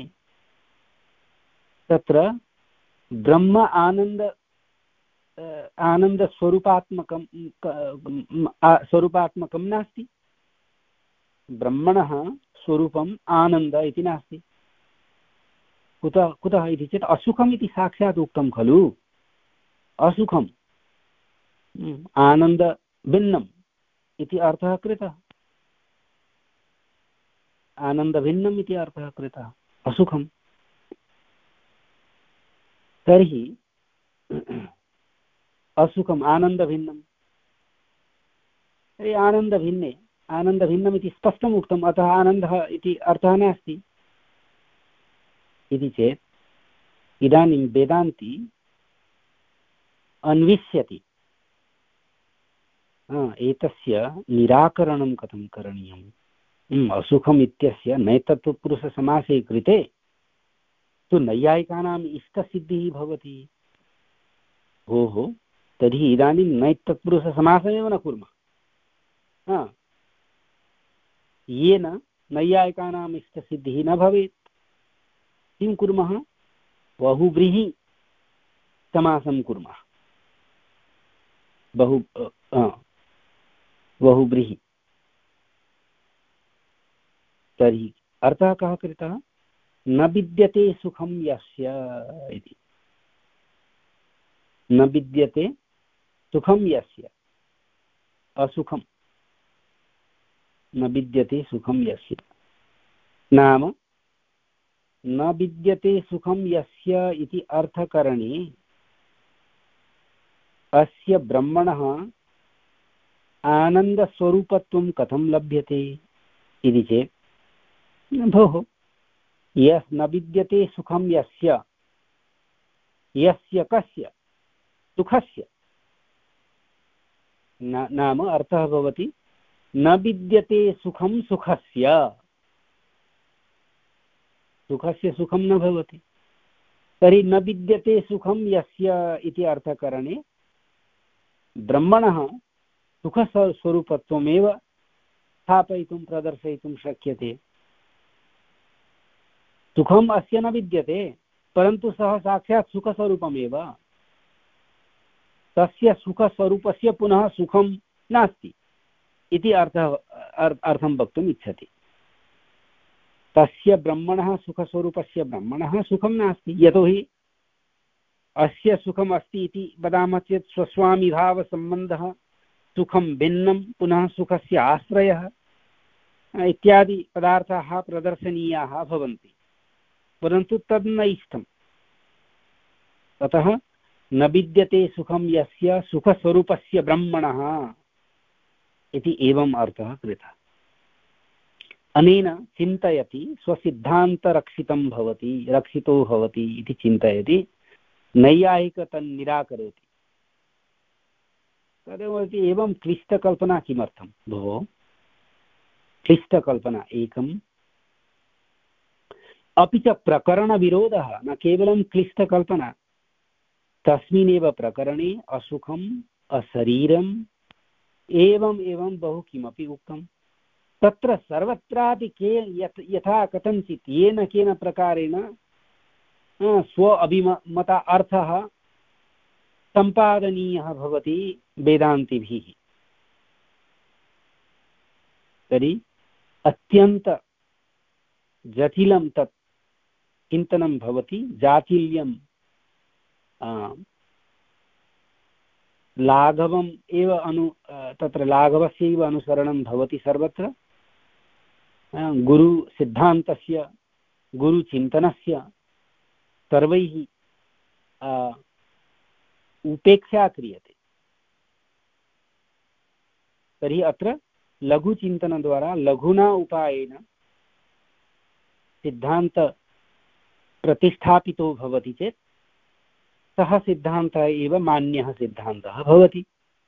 तत्र ब्रह्म आनन्द आनन्दस्वरूपात्मकं स्वरूपात्मकं नास्ति, ब्रह्मणः स्वरूपम् आनन्द इति नास्ति। कुतः कुतः इति चेत् असुखम् इति साक्षात् उक्तं खलु, असुखम् आनन्द भिन्नम् इति अर्थः कृतः, आनन्दभिन्नम् इति अर्थः कृतः, असुखम्। तर्हि असुखम् आनन्दभिन्नम्, तर्हि आनन्दभिन्ने आनन्दभिन्नम् इति स्पष्टम् उक्तम्, अतः आनन्दः इति अर्थः नास्ति इति चेत् इदानीं वेदान्ती अन्विष्यति एतस्य निराकरणं कथं करणीयम्। असुखम् इत्यस्य नैतत्पुरुषसमासे कृते तु नैयायिकानाम् इष्टसिद्धिः भवति। भोः तर्हि इदानीं नैतत्पुरुषसमासमेव न कुर्मः, येन नैयायिकानाम् इष्टसिद्धिः न भवेत्। किं कुर्मः? बहुव्रीहि समासं कुर्मः, बहु बहुव्रीहि। तर्हि अर्थः कः कृतः? न विद्यते सुखं यस्य इति, न विद्यते सुखं यस्य, असुखं न विद्यते सुखं यस्य, नाम न विद्यते सुखं यस्य इति अर्थकरणे अस्य ब्रह्मणः आनन्दस्वरूपत्वं कथं लभ्यते इति चेत् भोः यस् न विद्यते सुखं यस्य, यस्य कस्य? सुखस्य। नाम अर्थः भवति न विद्यते सुखं सुखस्य, सुखस्य सुखं न भवति। तर्हि न विद्यते सुखं यस्य इति अर्थकरणे ब्रह्मणः सुखस्वरूपत्वमेव स्थापयितुं प्रदर्शयितुं शक्यते। सुखम् अस्य न विद्यते, परन्तु सः साक्षात् सुखस्वरूपमेव। तस्य सुखस्वरूपस्य पुनः सुखं नास्ति इति अर्थः अर्थं वक्तुम् इच्छति। तस्य ब्रह्मणः सुखस्वरूपस्य ब्रह्मणः सुखं नास्ति, यतोहि अस्य सुखम् अस्ति इति वदामः चेत् स्वस्वामिभावसम्बन्धः, सुखं भिन्नं, पुनः सुखस्य आश्रयः इत्यादि पदार्थाः प्रदर्शनीयाः भवन्ति, परन्तु तद् न इष्टम्। अतः न विद्यते सुखं यस्य सुखस्वरूपस्य ब्रह्मणः इति एवम् अर्थः कृतः। अनेन चिन्तयति स्वसिद्धान्तरक्षितं भवति, रक्षितो भवति इति चिन्तयति, नैयायिक तन्निराकरोति। तदेव एवं क्लिष्टकल्पना किमर्थं भोः? क्लिष्टकल्पना एकम्, अपि च प्रकरणविरोधः, न केवलं क्लिष्टकल्पना, तस्मिन्नेव प्रकरणे असुखम् अशरीरम् एवम् एवं बहु किमपि उक्तं। तत्र सर्वत्रापि के यथा कथञ्चित् येन केन प्रकारेण स्व अभिमत अर्थः सम्पादनीयः भवति वेदान्तिभिः। तर्हि अत्यन्त जटिलं तत् चिन्तनं भवति, जाटिल्यं लाघवम् एव अनु तत्र लाघवस्य एव अनुसरणं भवति सर्वत्र। गुरुसिद्धान्तस्य, गुरुचिन्तनस्य सर्वैः उपेक्षा क्रियते। तर्हि अत्र लघुचिन्तनद्वारा लघुना उपायेन सिद्धान्त प्रतिष्ठापितो भवति चेत् सः सिद्धान्तः एव मान्यः सिद्धान्तः भवति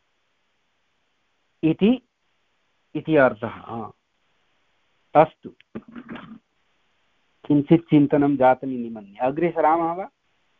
इति इति अर्थः। अस्तु, किञ्चित् चिन्तनं जातमिति मन्ये। अग्रे सरामः वा?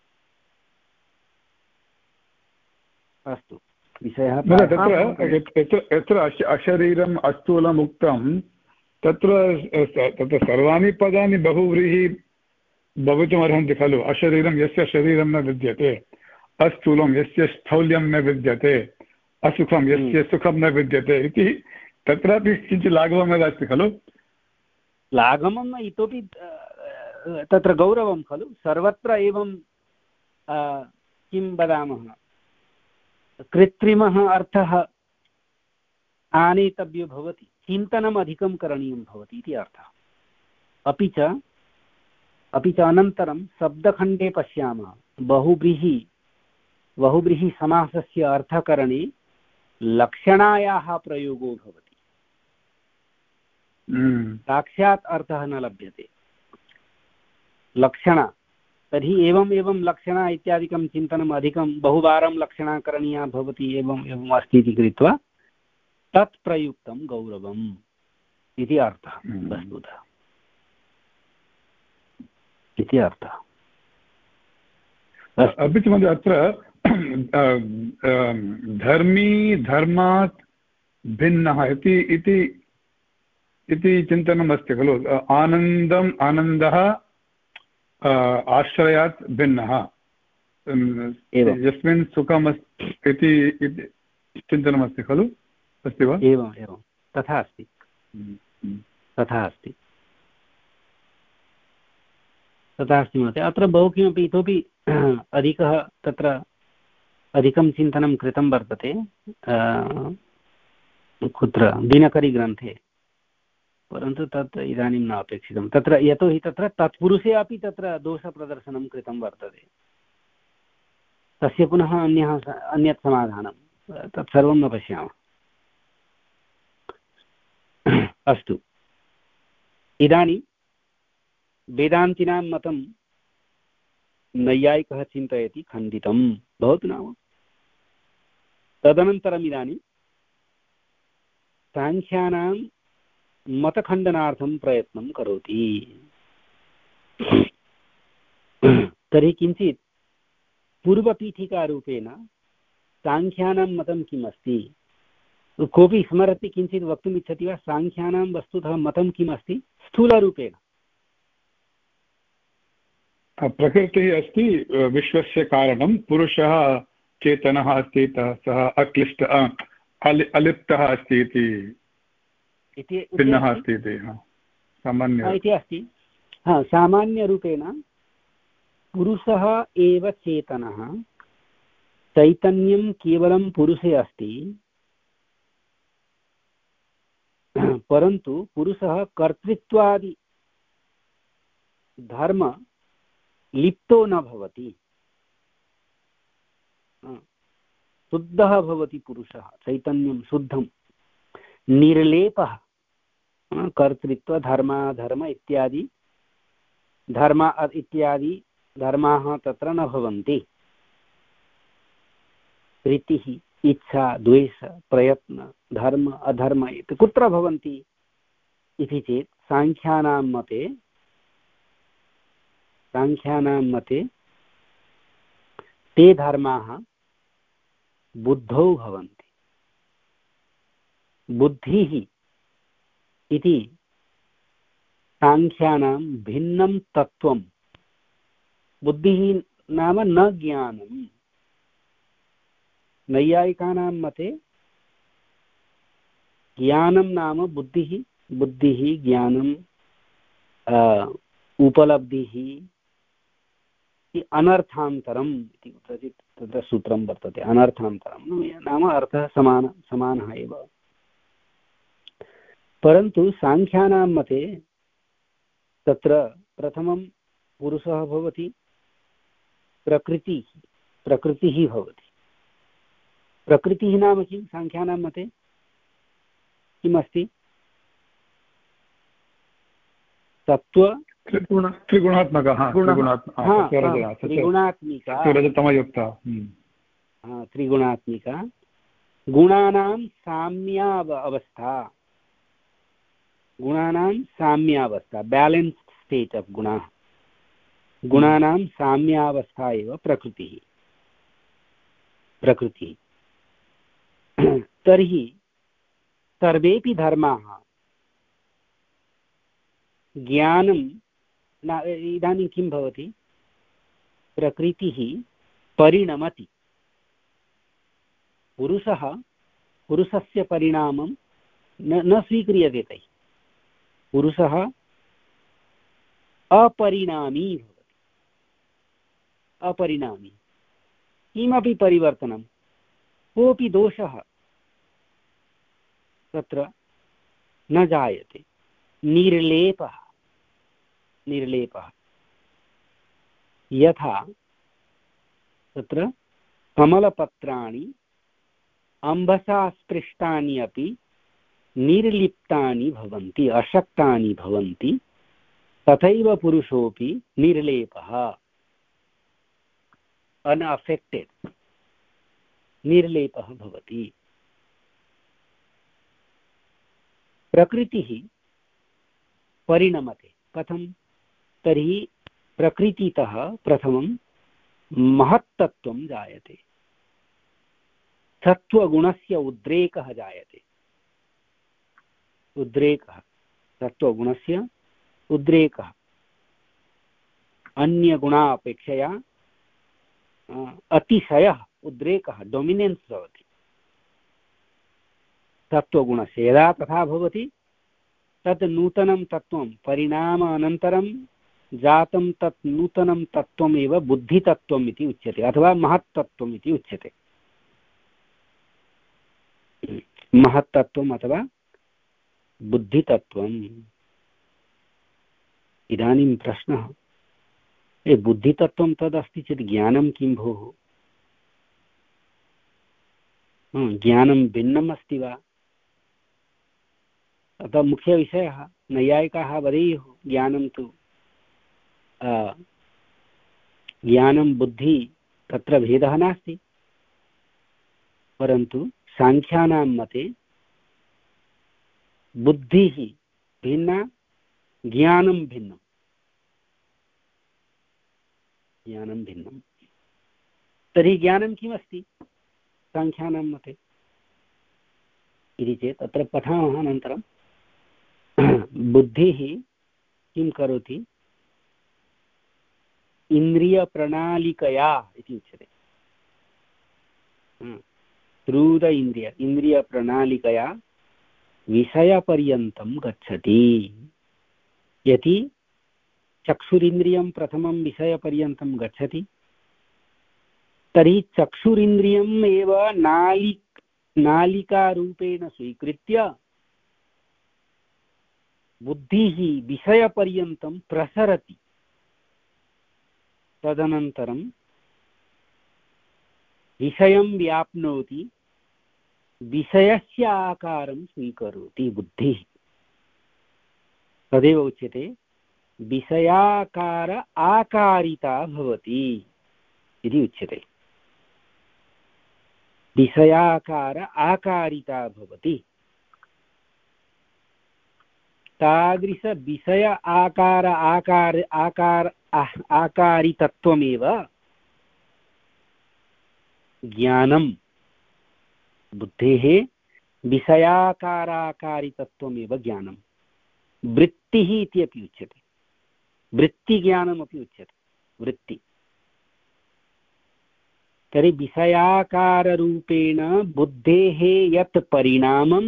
अस्तु, विषयः तत्र यत्र अशरीरम् अस्थूलम् उक्तं तत्र तत्र सर्वाणि पदानि बहुव्रीहि भवितुमर्हन्ति खलु। अशरीरं यस्य शरीरं न विद्यते, अस्थूलं यस्य स्थौल्यं न विद्यते, असुखं यस्य सुखं न विद्यते इति तत्रापि किञ्चित् लाघवमेव अस्ति खलु। लाघवम् इतोपि तत्र गौरवं खलु। सर्वत्र एवं किं वदामः, कृत्रिमः अर्थः आनेतव्यो भवति, चिन्तनम् अधिकं करणीयं भवति इति अर्थः। अपि च अपि च अनन्तरं शब्दखण्डे पश्यामः, बहुव्रीहि बहुव्रीहि समासस्य अर्थकरणे लक्षणायाः प्रयोगो भवति। साक्षात् अर्थः न लभ्यते, लक्षणा। तर्हि एवम् एवं लक्षणा इत्यादिकं चिन्तनम् अधिकं बहुवारं लक्षणा करणीया भवति, एवम् एवम् अस्ति इति कृत्वा तत् प्रयुक्तं गौरवम् इति अर्थः वस्तुतः इति अर्थः। अपि च महोदय अत्र धर्मी धर्मात् भिन्नः इति इति इति चिन्तनम् अस्ति खलु। आनन्दम् आनन्दः आश्रयात् भिन्नः, यस्मिन् सुखम् अस्ति इति चिन्तनमस्ति खलु, अस्ति वा? एवम् एवं तथा अस्ति, तथा अस्ति तथा अस्ति महोदय। अत्र बहु किमपि इतोपि अधिकः तत्र अधिकं चिन्तनं कृतं वर्तते कुत्र दिनकरीग्रन्थे, परन्तु तत् इदानीं न अपेक्षितं तत्र, यतोहि तत्र तत्पुरुषे अपि तत्र दोषप्रदर्शनं कृतं वर्तते। तस्य पुनः अन्यः अन्यत् समाधानं, तत्सर्वं न पश्यामः। अस्तु, इदानीं वेदान्तिनां मतं नैयायिकः चिन्तयति खण्डितं भवतु नाम। तदनन्तरम् इदानीं साङ्ख्यानां मतखण्डनार्थं प्रयत्नं करोति। तर्हि किञ्चित् पूर्वपीठिकारूपेण साङ्ख्यानां मतं किम् अस्ति? कोऽपि स्मरति, किञ्चित् वक्तुम् इच्छति वा? साङ्ख्यानां वस्तुतः मतं किम् अस्ति स्थूलरूपेण? प्रकृतिः अस्ति विश्वस्य कारणं, पुरुषः चेतनः अस्ति, सः अक्लिष्ट अलिप्तः अस्ति इति भिन्नः अस्ति इति सामान्य इति अस्ति। हा, सामान्यरूपेण पुरुषः एव चेतनः, चैतन्यं केवलं पुरुषे अस्ति, परन्तु पुरुषः कर्तृत्वादि धर्म लिप्तो न भवति, शुद्धः भवति पुरुषः, चैतन्यं शुद्धं निर्लेपः। कर्तृत्व धर्माधर्म इत्यादि धर्म इत्यादि धर्माः तत्र न भवन्ति। प्रीतिः, इच्छा, द्वेष, प्रयत्न, धर्म अधर्म इति कुत्र भवन्ति इति चेत् साङ्ख्यानां मते साङ्ख्यानां मते ते धर्माः बुद्धौ भवन्ति। बुद्धिः इति साङ्ख्यानां भिन्नं तत्त्वं। बुद्धिः नाम न ज्ञानं। नैयायिकानां मते ज्ञानं नाम बुद्धिः, बुद्धिः ज्ञानं उपलब्धिः अनर्थान्तरम् इति कुत्रचित् तत्र सूत्रं वर्तते। अनर्थान्तरं नाम अर्थः समान समानः एव। परन्तु साङ्ख्यानां मते तत्र प्रथमं पुरुषः भवति, प्रकृतिः प्रकृतिः भवति। प्रकृतिः नाम किं? साङ्ख्यानां मते किमस्ति? सत्त्व त्रिगुणात्मकः, त्रिगुणात्मिका रजतमयुक्ता, त्रिगुणात्मिका गुणानां साम्याव अवस्था, गुणानां साम्यावस्था, बैलेन्स्ड स्टेट ऑफ गुणाः, गुणानां साम्यावस्था एव प्रकृतिः प्रकृतिः तर्हि सर्वेपि धर्माः ज्ञानं न। इदानीं किं भवति? प्रकृतिः परिणमति। पुरुषः पुरुषस्य परिणामं न न स्वीक्रियते तैः। पुरुषः अपरिणामी भवति, अपरिणामी। किमपि परिवर्तनं, कोऽपि दोषः तत्र न जायते। निर्लेपः निर्लेपः यथा तत्र कमलपत्राणि अम्बसा स्पृष्टानि अपि निर्लिप्तानि भवन्ति, अशक्तानि भवन्ति, तथैव पुरुषोऽपि निर्लेपः, अनअफेक्टेड, निर्लेपः भवति। प्रकृतिः परिणमते। कथं? तर्हि प्रकृतितः प्रथमं महत्तत्वं जायते, सत्त्वगुणस्य उद्रेकः जायते। उद्रेकः, सत्त्वगुणस्य उद्रेकः अन्यगुणापेक्षया अतिशयः उद्रेकः, डोमिनेन्स् भवति सत्त्वगुणस्य। यदा तथा भवति तत् नूतनं तत्त्वं, परिणाम अनन्तरं जातं तत् नूतनं तत्त्वमेव बुद्धितत्त्वम् इति उच्यते, अथवा महत्तत्त्वम् इति उच्यते। महत्तत्त्वम् अथवा बुद्धितत्त्वम्। इदानीं प्रश्नः, ए बुद्धितत्त्वं तदस्ति चेत् ज्ञानं किं भोः? ज्ञानं भिन्नम् अस्ति वा? अतः मुख्यविषयः नैयायिकाः वदेयुः ज्ञानं तु ज्ञानं बुद्धि तत्र भेदः नास्ति, परन्तु साङ्ख्यानां मते बुद्धिः भिन्ना, ज्ञानं भिन्नं, ज्ञानं भिन्नं। तर्हि ज्ञानं किमस्ति? साङ्ख्यानां मते इति चेत् अत्र पठामः अनन्तरं बुद्धिः किं करोति इन्द्रियप्रणालिकया इति उच्यते थ्रू द इन्द्रिय इन्द्रियप्रणालिकया विषयपर्यन्तं गच्छति यदि चक्षुरिन्द्रियं प्रथमं विषयपर्यन्तं गच्छति तर्हि चक्षुरिन्द्रियम् एव नालि नालिकारूपेण स्वीकृत्य बुद्धिः विषयपर्यन्तं प्रसरति तदनन्तरं विषयं व्याप्नोति विषयस्य आकारं स्वीकरोति बुद्धिः तदेव उच्यते विषयाकार आकारिता भवति इति उच्यते विषयाकार आकारिता भवति तादृश विषय आकार आकार आकार आकारितत्वमेव ज्ञानं बुद्धेः विषयाकाराकारितत्वमेव ज्ञानं वृत्तिः इति अपि उच्यते वृत्तिज्ञानमपि उच्यते वृत्ति तर्हि विषयाकाररूपेण बुद्धेः यत् परिणामं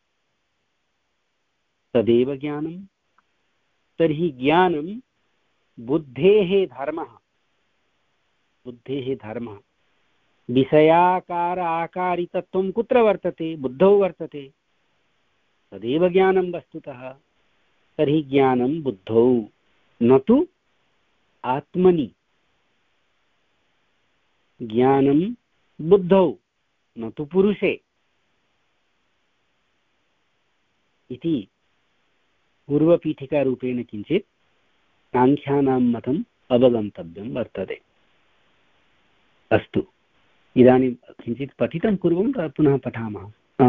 तदेव ज्ञानं तर्हि ज्ञानं बुद्धेः धर्मः बुद्धेः धर्मः विषयाकार आकारितत्वं कुत्र वर्तते बुद्धौ वर्तते तदेव ज्ञानं वस्तुतः तर्हि ज्ञानं बुद्धौ न तु आत्मनि ज्ञानं बुद्धौ न तु पुरुषे इति पूर्वपीठिकारूपेण किञ्चित् साङ्ख्यानां मतम् अवगन्तव्यं वर्तते अस्तु इदानीं किञ्चित् पठितं पूर्वं पुनः पठामः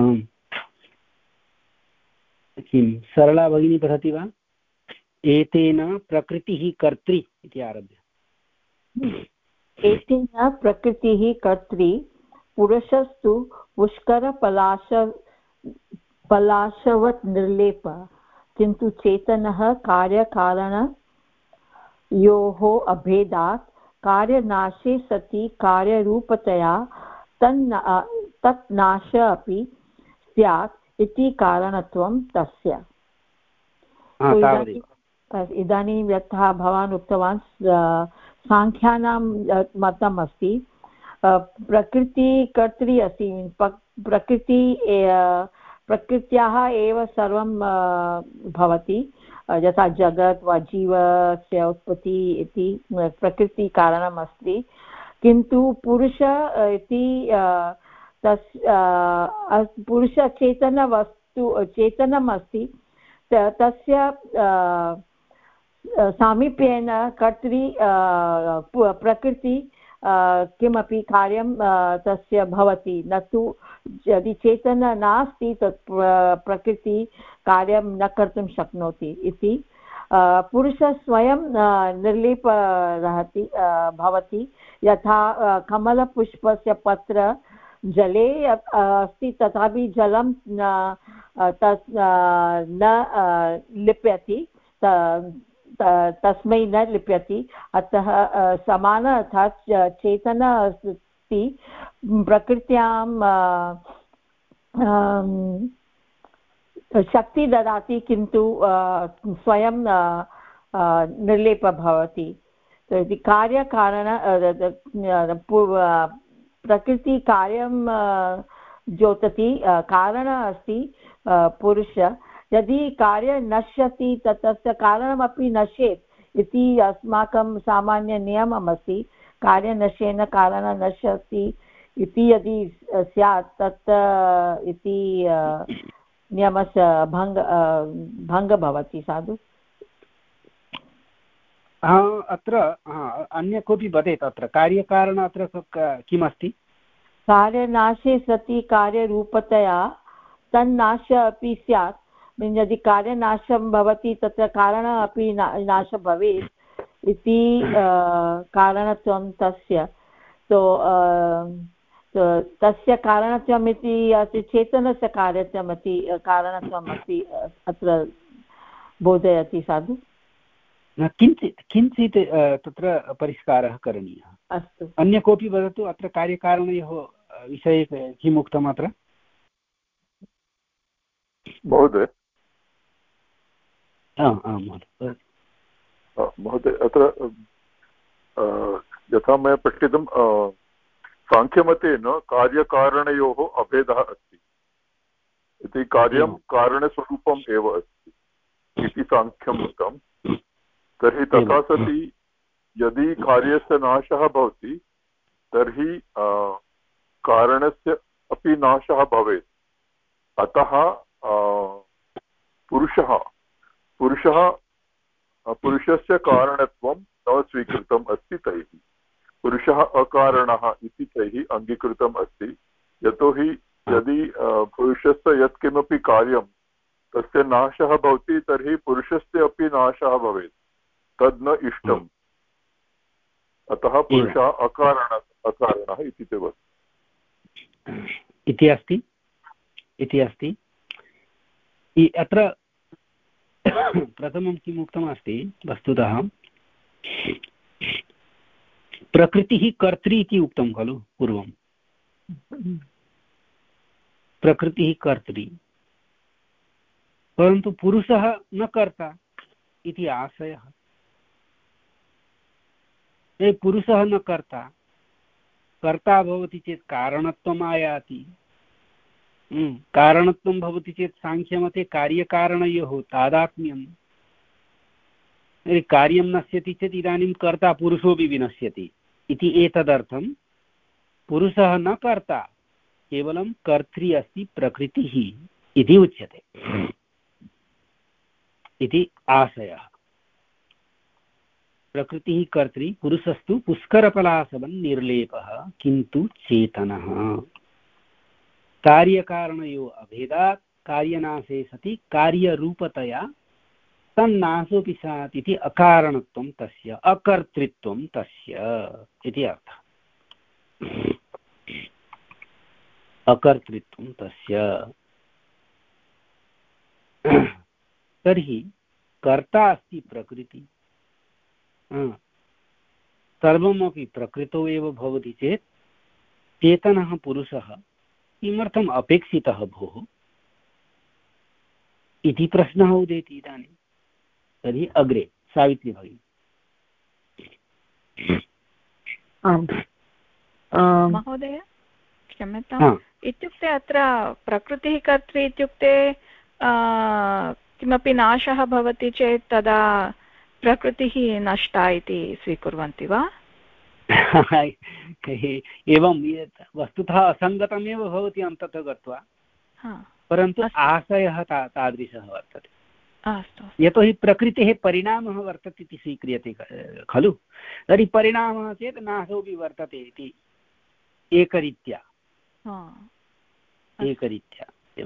किं सरला भगिनी पठति वा एतेन प्रकृतिः कर्त्री इति आरभ्य एतेन प्रकृतिः कर्त्री पुरुषस्तु पुष्करपलाश पलाशवत् निर्लेप किन्तु चेतनः कार्यकारणयोः अभेदात् कार्यनाशे सति कार्यरूपतया तन्न तत् नाश अपि स्यात् इति कारणत्वं तस्य। इदानीं यथा भवान् उक्तवान् साङ्ख्यानां मतम् अस्ति प्रकृतिकर्त्री अस्ति प्रकृति प्रकृत्याः एव सर्वं भवति यथा जगत् वा जीवस्य उत्पत्ति इति प्रकृतिकारणम् अस्ति किन्तु पुरुष इति तस् पुरुषचेतनवस्तु चेतनम् अस्ति तस्य सामीप्येन कर्त्री प्रकृति किमपि कार्यं तस्य भवति न तु यदि चेतन नास्ति तत् प्रकृति कार्यं न कर्तुं शक्नोति इति पुरुषः स्वयं निर्लेप रहति भवति यथा कमलपुष्पस्य पत्र जले अस्ति तथापि जलं तत् न लिप्यति तस्मै न लिप्यति अतः समान अर्थात् चेतन अस्ति प्रकृत्यां शक्ति ददाति किन्तु स्वयं निर्लेप भवति कार्यकारण प्रकृतिकार्यं ज्योतति कारण अस्ति पुरुष यदि कार्य नश्यति तत् तस्य कारणमपि नश्येत् इति अस्माकं सामान्यनियममस्ति कार्यनशेन कारणं नश्यति इति यदि स्यात् तत् इति नियमस्य भङ्ग भङ्ग भवति साधु। अत्र अन्य कोऽपि वदेत् अत्र कार्यकारण अत्र किमस्ति कार्यनाशे सति कार्यरूपतया तन्नाश अपि स्यात् यदि कार्यनाशं भवति तत्र कारणम् अपि नाश भवेत् इति कारणत्वं तस्य तो तस्य कारणत्वम् इति अस्ति चेतनस्य कार्यत्वम् अस्ति कारणत्वम् अस्ति अत्र बोधयति साधु किञ्चित् किञ्चित् तत्र परिष्कारः करणीयः। अस्तु अन्य कोऽपि वदतु अत्र कार्यकारणयोः विषये किम् उक्तम् अत्र महोदय? आम् महोदय अत्र यथा मया पठितं साङ्ख्यमतेन कार्यकारणयोः अभेदः अस्ति इति कार्यं कारणस्वरूपम् एव अस्ति इति साङ्ख्यम् उक्तं। तर्हि तथा सति यदि कार्यस्य नाशः भवति तर्हि कारणस्य अपि नाशः भवेत्। अतः पुरुषः पुरुषः पुरुषस्य कारणत्वं न स्वीकृतम् अस्ति तैः। पुरुषः अकारणः इति तैः अङ्गीकृतम् अस्ति। यतोहि यदि पुरुषस्य यत्किमपि कार्यं तस्य नाशः भवति तर्हि पुरुषस्य अपि नाशः भवेत्, तद् न इष्टम्। अतः पुरुषः अकारणः अकारणः इति ते वदति इति अस्ति इति अस्ति अत्र प्रथमं किम् उक्तमस्ति वस्तुतः प्रकृतिः कर्त्री इति उक्तं खलु पूर्वं। प्रकृतिः कर्त्री परन्तु पुरुषः न कर्ता इति आशयः। ये पुरुषः न कर्ता कर्ता भवति चेत् कारणत्वम् आयाति। कारणत्वं भवति चेत् साङ्ख्यमते कार्यकारणयोः तादात्म्यं। कार्यं नश्यति चेत् इदानीं कर्ता पुरुषोऽपि विनश्यति इति एतदर्थं पुरुषः न कर्ता केवलं कर्त्री अस्ति प्रकृतिः इति उच्यते इति आशयः। प्रकृतिः कर्त्री पुरुषस्तु पुष्करफलासवन् निर्लेपः किन्तु चेतनः। कार्यकारणयोः अभेदात् कार्यनाशे सति कार्यरूपतया तन्नाशोऽपि स्यात् इति अकारणत्वं तस्य अकर्तृत्वं तस्य इति अर्थः। अकर्तृत्वं तस्य। तर्हि कर्ता अस्ति प्रकृति, सर्वमपि प्रकृतौ एव भवति चेत् चेतनः पुरुषः किमर्थम् अपेक्षितः भोः इति प्रश्नः उदेति इदानीं। तर्हि अग्रे सावित्री भगिनी। महोदय क्षम्यताम्, इत्युक्ते अत्र प्रकृतिः कर्त्री इत्युक्ते किमपि नाशः भवति चेत् तदा प्रकृतिः नष्टा इति स्वीकुर्वन्ति वा? एवं वस्तुतः असङ्गतमेव भवति अन्ततः गत्वा, परन्तु आशयः ता तादृशः वर्तते। यतोहि प्रकृतेः परिणामः वर्तते इति स्वीक्रियते खलु। तर्हि परिणामः चेत् नाशोऽपि वर्तते इति एकरीत्या एकरीत्या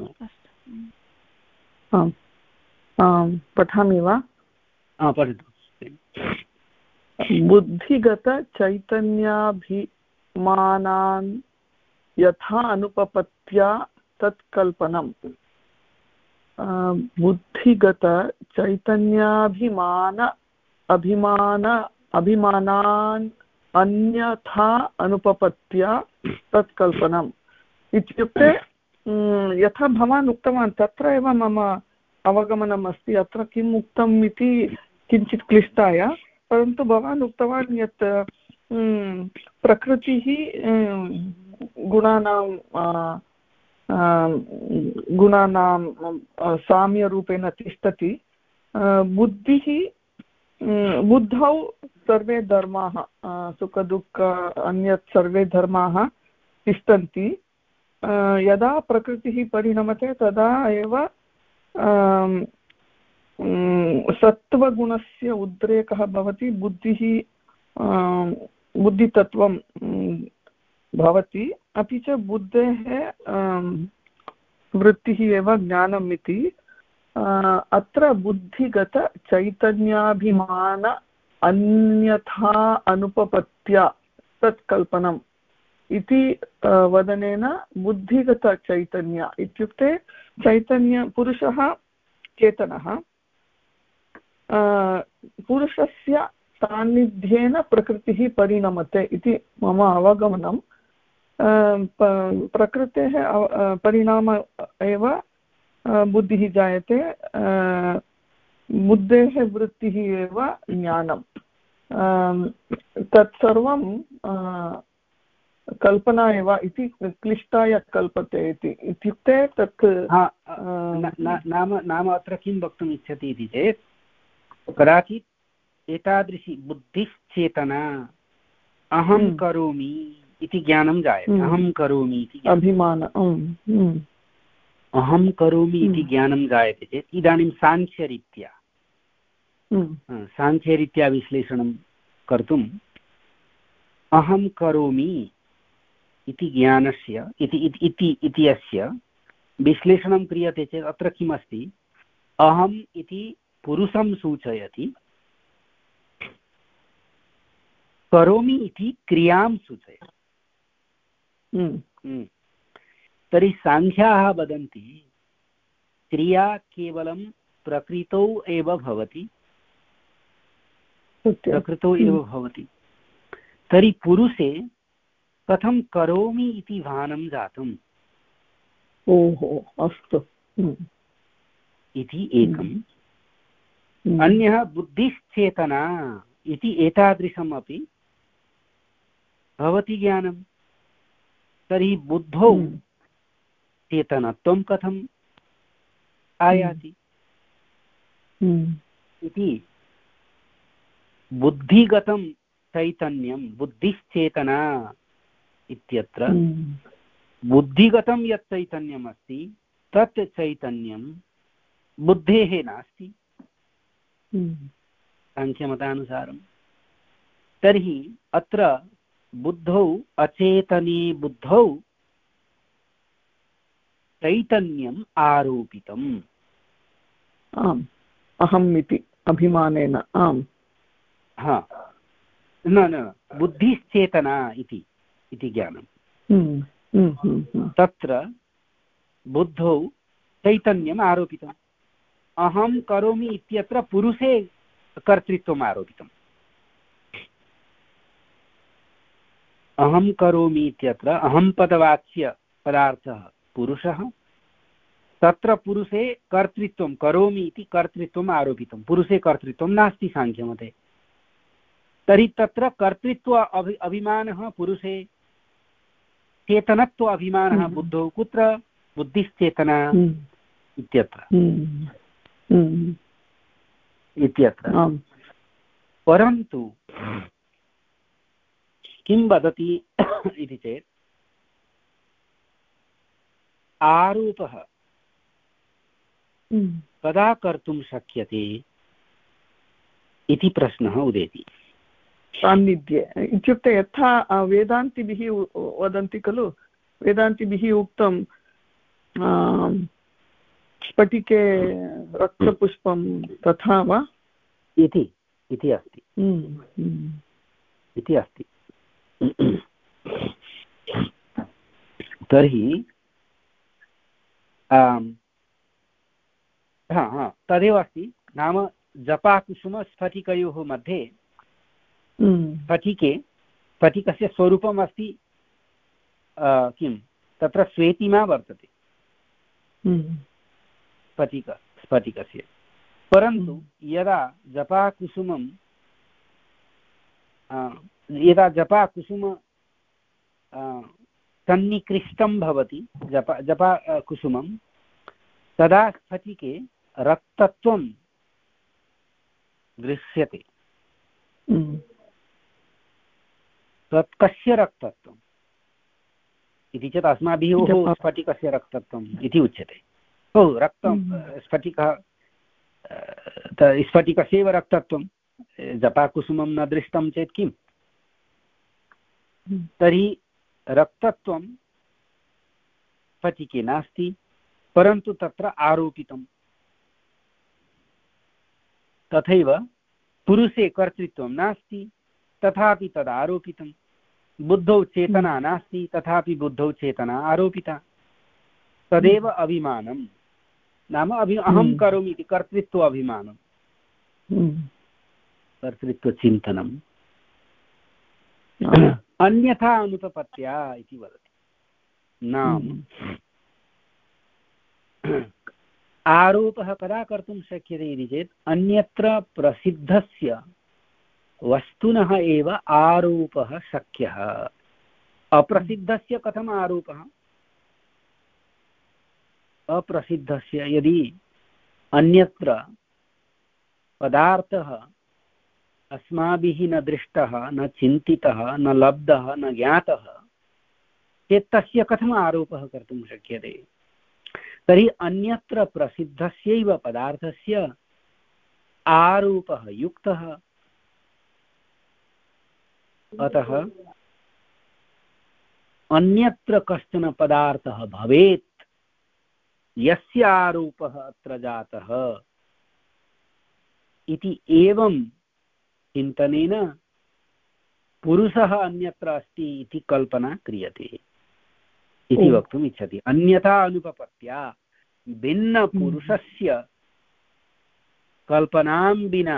एवं। पठामि वा? पठतु। बुद्धिगतचैतन्याभिमानान् यथा अनुपपत्या तत्कल्पनम्। बुद्धिगतचैतन्याभिमान अभिमान अभिमानान् अन्यथा अनुपपत्या तत्कल्पनम् इत्युक्ते यथा भवान् उक्तवान् तत्र एव मम अवगमनम् अस्ति। अत्र किम् उक्तम् इति किञ्चित् क्लिष्टाय, परन्तु भवान् उक्तवान् यत् प्रकृतिः गुणानां गुणानां साम्यरूपेण तिष्ठति। बुद्धिः बुद्धौ सर्वे धर्माः सुखदुःख अन्यत् सर्वे धर्माः तिष्ठन्ति। यदा प्रकृतिः परिणमते तदा एव सत्त्वगुणस्य उद्रेकः भवति, बुद्धिः बुद्धितत्त्वं भवति। अपि च बुद्धेः वृत्तिः एव ज्ञानम् इति। अत्र बुद्धिगतचैतन्याभिमान अन्यथा अनुपपत्या तत्कल्पनम् इति वदनेन बुद्धिगतचैतन्य इत्युक्ते चैतन्य पुरुषः चेतनः पुरुषस्य सान्निध्येन प्रकृतिः परिणमते इति मम अवगमनं। प्रकृतेः परिणाम एव बुद्धिः जायते, बुद्धेः वृत्तिः एव ज्ञानं। तत्सर्वं कल्पना एव इति क्लिष्टाय कल्पते इति इत्युक्ते तत् नाम नाम अत्र किं वक्तुम् इच्छति इति चेत् कदाचित् एतादृशी बुद्धिश्चेतना अहं करोमि इति ज्ञानं जायते। अहं करोमि इति अभिमानम् अहं करोमि इति ज्ञानं जायते चेत् इदानीं साङ्ख्यरीत्या साङ्ख्यरीत्या विश्लेषणं कर्तुम् अहं करोमि इति ज्ञानस्य इति इति इति अस्य विश्लेषणं क्रियते चेत् अत्र किमस्ति, अहम् इति पुरुषं सूचयति, करोमि इति क्रियां सूचयति। तर्हि साङ्ख्याः वदन्ति क्रिया केवलं प्रकृतौ एव भवति, प्रकृतौ एव भवति। तर्हि पुरुषे कथं करोमि इति भानं जातम्? ओहो, अस्तु इति एकम्। अन्यः बुद्धिश्चेतना इति एतादृशमपि भवति ज्ञानं। तर्हि बुद्धौ चेतनत्वं कथम् आयाति इति बुद्धिगतं चैतन्यं बुद्धिश्चेतना इत्यत्र बुद्धिगतं यत् चैतन्यम् अस्ति तत् चैतन्यं बुद्धेः नास्ति साङ्ख्यमतानुसारं। तर्हि अत्र बुद्धौ अचेतने बुद्धौ चैतन्यम् आरोपितम्। आम्, अहम् इति अभिमानेन। आम्, हा, न न बुद्धिश्चेतना इति इति ज्ञानं। तत्र बुद्धौ चैतन्यम् आरोपितम्। अहं करोमि इत्यत्र पुरुषे कर्तृत्वम् आरोपितम्। अहं करोमि इत्यत्र अहं पदवाच्य पदार्थः पुरुषः, तत्र पुरुषे कर्तृत्वं करोमि इति कर्तृत्वम् आरोपितं, पुरुषे कर्तृत्वं नास्ति साङ्ख्यमते। तर्हि तत्र कर्तृत्व अभि अभिमानः पुरुषे, चेतनत्व अभिमानः बुद्धौ कुत्र? बुद्धिश्चेतना इत्यत्र इत्यत्र परन्तु किं वदति इति चेत् आरोपः कदा कर्तुं शक्यते इति प्रश्नः उदेति। सान्निध्ये इत्युक्ते यथा वेदान्तिभिः वदन्ति खलु, वेदान्तिभिः उक्तं स्फटिके रक्तपुष्पं तथा वा इति इति अस्ति इति अस्ति। तर्हि हा हा तदेव अस्ति। नाम जपाकुसुमस्फटिकयोः मध्ये स्फटिके स्फटिकस्य स्वरूपम् अस्ति किं तत्र श्वेतिमा वर्तते स्फटिक स्फटिकस्य, परन्तु यदा जपाकुसुमं यदा जपाकुसुम सन्निकृष्टं भवति जपा जपाकुसुमं, तदा स्फटिके रक्तत्वं दृश्यते। तत् कस्य रक्तत्वम् इति चेत् अस्माभिः ओहो स्फटिकस्य रक्तत्वम् इति उच्यते। ओ रक्तं स्फटिकः स्फटिकस्यैव रक्तत्वं, जपाकुसुमं न दृष्टं चेत् किम्? तर्हि रक्तत्वं स्फटिके नास्ति, परन्तु तत्र आरोपितं। तथैव पुरुषे कर्तृत्वं नास्ति, तथापि तदारोपितं। बुद्धौ चेतना नास्ति तथापि बुद्धौ चेतना आरोपिता, तदेव अभिमानं नाम अभि अहं करोमि इति कर्तृत्व अभिमानं, कर्तृत्वचिन्तनम्। अन्यथा अनुपपत्या इति वदति। नाम आरोपः कदा कर्तुं शक्यते इति चेत् अन्यत्र प्रसिद्धस्य वस्तुनः एव आरोपः शक्यः। अप्रसिद्धस्य कथम् आरोपः? अप्रसिद्धस्य यदि अन्यत्र पदार्थः अस्माभिः न दृष्टः, न चिन्तितः, न लब्धः, न ज्ञातः चेत् तस्य कथम् आरोपः कर्तुं शक्यते? तर्हि अन्यत्र प्रसिद्धस्यैव पदार्थस्य आरोपः युक्तः। अतः अन्यत्र कश्चन पदार्थः भवेत् यस्य आरोपः अत्र जातः इति एवं चिन्तनेन पुरुषः अन्यत्र अस्ति इति कल्पना क्रियते इति वक्तुम् इच्छति। अन्यथा अनुपपत्या भिन्नपुरुषस्य कल्पनां विना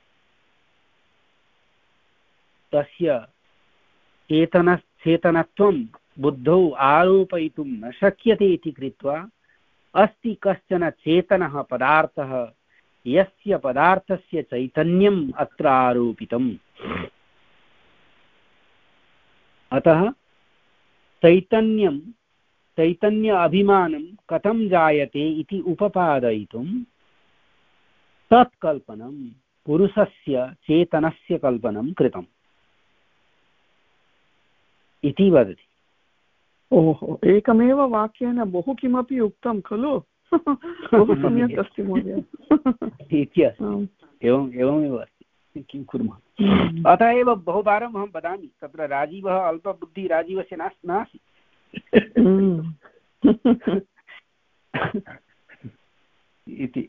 तस्य चेतन चेतनत्वं बुद्धौ आरोपयितुं न शक्यते इति कृत्वा अस्ति कश्चन चेतनः पदार्थः यस्य पदार्थस्य चैतन्यम् अत्र आरोपितम्। अतः चैतन्यं चैतन्य अभिमानं कथं जायते इति उपपादयितुं तत्कल्पनं पुरुषस्य चेतनस्य कल्पनं कृतम् इति वदति। ओहो, एकमेव वाक्येन बहु किमपि उक्तं खलु। बहु सम्यक् अस्ति महोदय। एवम् एवमेव अस्ति, किं कुर्मः। अतः एव बहुवारम् अहं वदामि तत्र राजीवः अल्पबुद्धिः राजीवस्य नास्ति नासीत् इति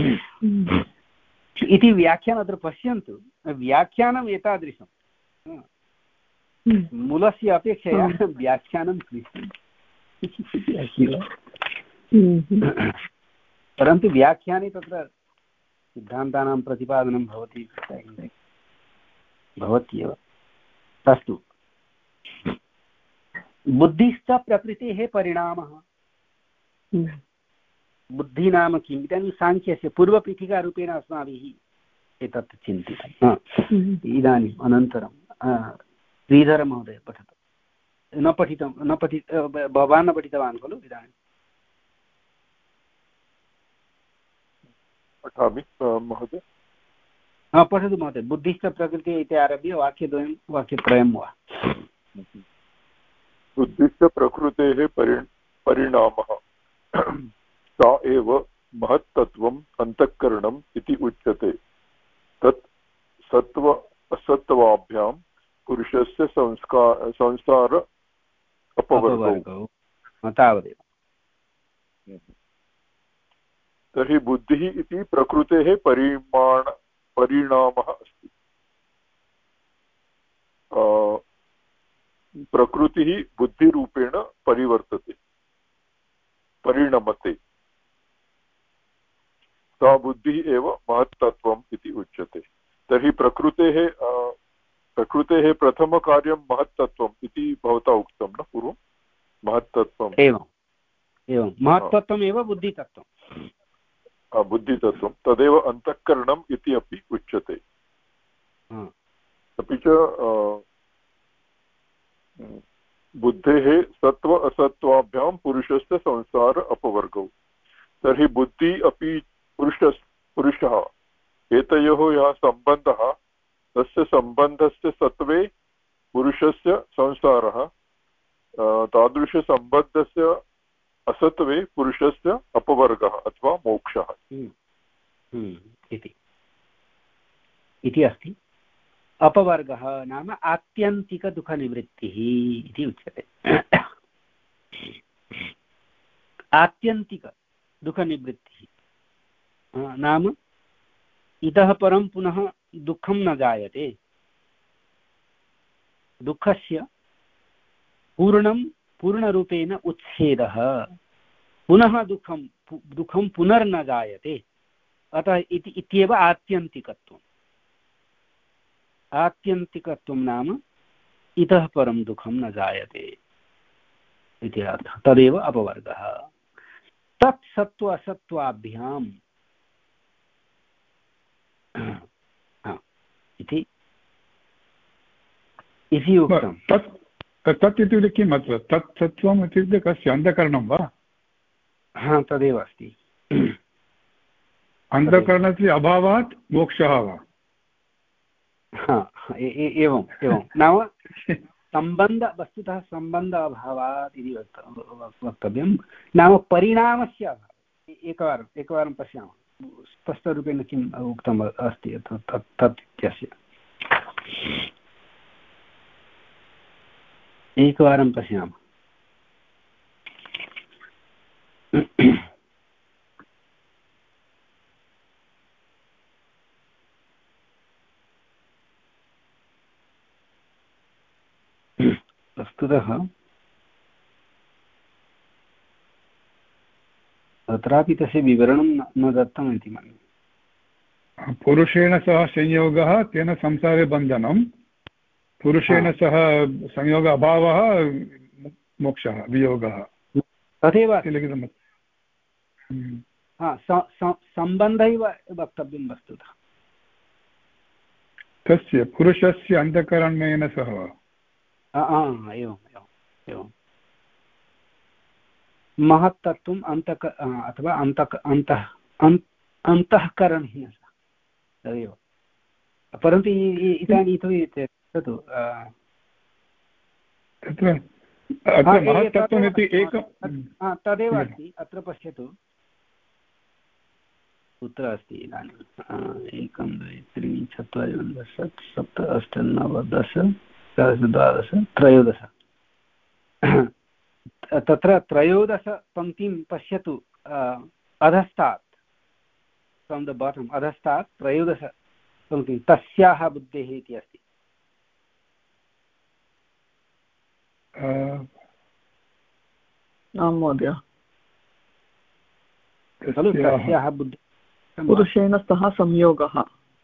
इति व्याख्यानम् अत्र पश्यन्तु। व्याख्यानम् एतादृशं मूलस्य अपेक्षया व्याख्यानं क्लिष्टं, परन्तु व्याख्याने तत्र सिद्धान्तानां प्रतिपादनं भवति भवत्येव। अस्तु, बुद्धिश्च प्रकृतेः परिणामः। बुद्धि नाम किम्? इदानीं साङ्ख्यस्य पूर्वपीठिकारूपेण अस्माभिः एतत् चिन्तितम्। इदानीम् अनन्तरं श्रीधरमहोदय पठतु। न पठितं न पठि भवान् न पठितवान् खलु? इदानीं पठामि महोदय। हा, पठतु महोदय। बुद्धिश्च प्रकृतिः इति आरभ्य वाक्यद्वयं वाक्यत्रयं वा। बुद्धिश्च प्रकृतेः परि परिणामः सा एव महत्तत्त्वम् अन्तःकरणम् इति उच्यते। तत् सत्त्व असत्त्वाभ्यां पुरुषस्य संस्कार संसार अपवर्गौ। तावदेव। तर्हि बुद्धिः इति प्रकृतेः परिमाण परिणामः अस्ति। प्रकृतिः बुद्धिरूपेण परिवर्तते, परिणमते। सा बुद्धिः एव महत्तत्त्वम् इति उच्यते। तर्हि प्रकृतेः प्रकृतेः प्रथमकार्यं महत्तत्त्वम् इति भवता उक्तं न पूर्वं? महत्तत्त्वम् एवम् एवं महत्तत्त्वम् एव बुद्धितत्त्वम्। बुद्धितत्त्वं तदेव अन्तःकरणम् इति अपि उच्यते। अपि च बुद्धेः सत्त्व असत्त्वाभ्यां पुरुषस्य संसार अपवर्गौ। तर्हि बुद्धि अपि पुरुष पुरुषः एतयोः यः सम्बन्धः, तस्य सम्बन्धस्य सत्त्वे पुरुषस्य संसारः, तादृशसम्बन्धस्य असत्त्वे पुरुषस्य अपवर्गः अथवा मोक्षः इति अस्ति। अपवर्गः नाम आत्यन्तिकदुःखनिवृत्तिः इति उच्यते। आत्यन्तिकदुःखनिवृत्तिः नाम इतः परं पुनः दुःखं न जायते। दुःखस्य पूर्णं पूर्णरूपेण उच्छेदः, पुनः दुःखं दुःखं पुनर्न जायते, अतः इति इत्येव आत्यन्तिकत्वम्। आत्यन्तिकत्वं नाम इतः परं दुःखं न जायते इति अर्थः, तदेव अपवर्गः। तत् सत्त्व असत्त्वाभ्याम् इति इति उक्तं। तत् तत् इत्युक्ते किम् अत्र तत् सत्त्वम् इत्युक्ते कस्य अन्धकरणं वा? हा, तदेव अस्ति। अन्धकरणस्य अभावात् मोक्षः वा? हा, एवम् एवं नाम सम्बन्ध, वस्तुतः सम्बन्ध अभावात् इति वक्तव्यं, नाम परिणामस्य अभावः। एकवारम् एकवारं पश्यामः स्पष्टरूपेण किम् उक्तम् अस्ति तत् तत् इत्यस्य। एकवारं पश्यामः। वस्तुतः तत्रापि तस्य विवरणं न दत्तम् इति मन्ये। पुरुषेण सह संयोगः तेन संसारे बन्धनं, पुरुषेण सह संयोग अभावः मोक्षः वियोगः, तथैव लिखितम्। सम्बन्धः इव वक्तव्यं वस्तुतः। तस्य पुरुषस्य अन्तःकरणेन सह एवम् एवम् एवं महत्तत्त्वम् अन्तः अथवा अन्तः अन्तः अन्तःकरणेन सह तदेव। परन्तु इदानीं तु तदेव अस्ति। अत्र पश्यतु कुत्र अस्ति इदानीम्। एकं द्वे त्रीणि चत्वारि पञ्च षट् सप्त अष्ट नव दश द्वादश त्रयोदश। तत्र त्रयोदश पङ्क्तिं पश्यतु अधस्तात्, फ्रम् द बाटम् अधस्तात् त्रयोदश पङ्क्तिं तस्याः बुद्धेः इति अस्ति। आं महोदय, खलु तस्याः बुद्धिः पुरुषेण सह संयोगः।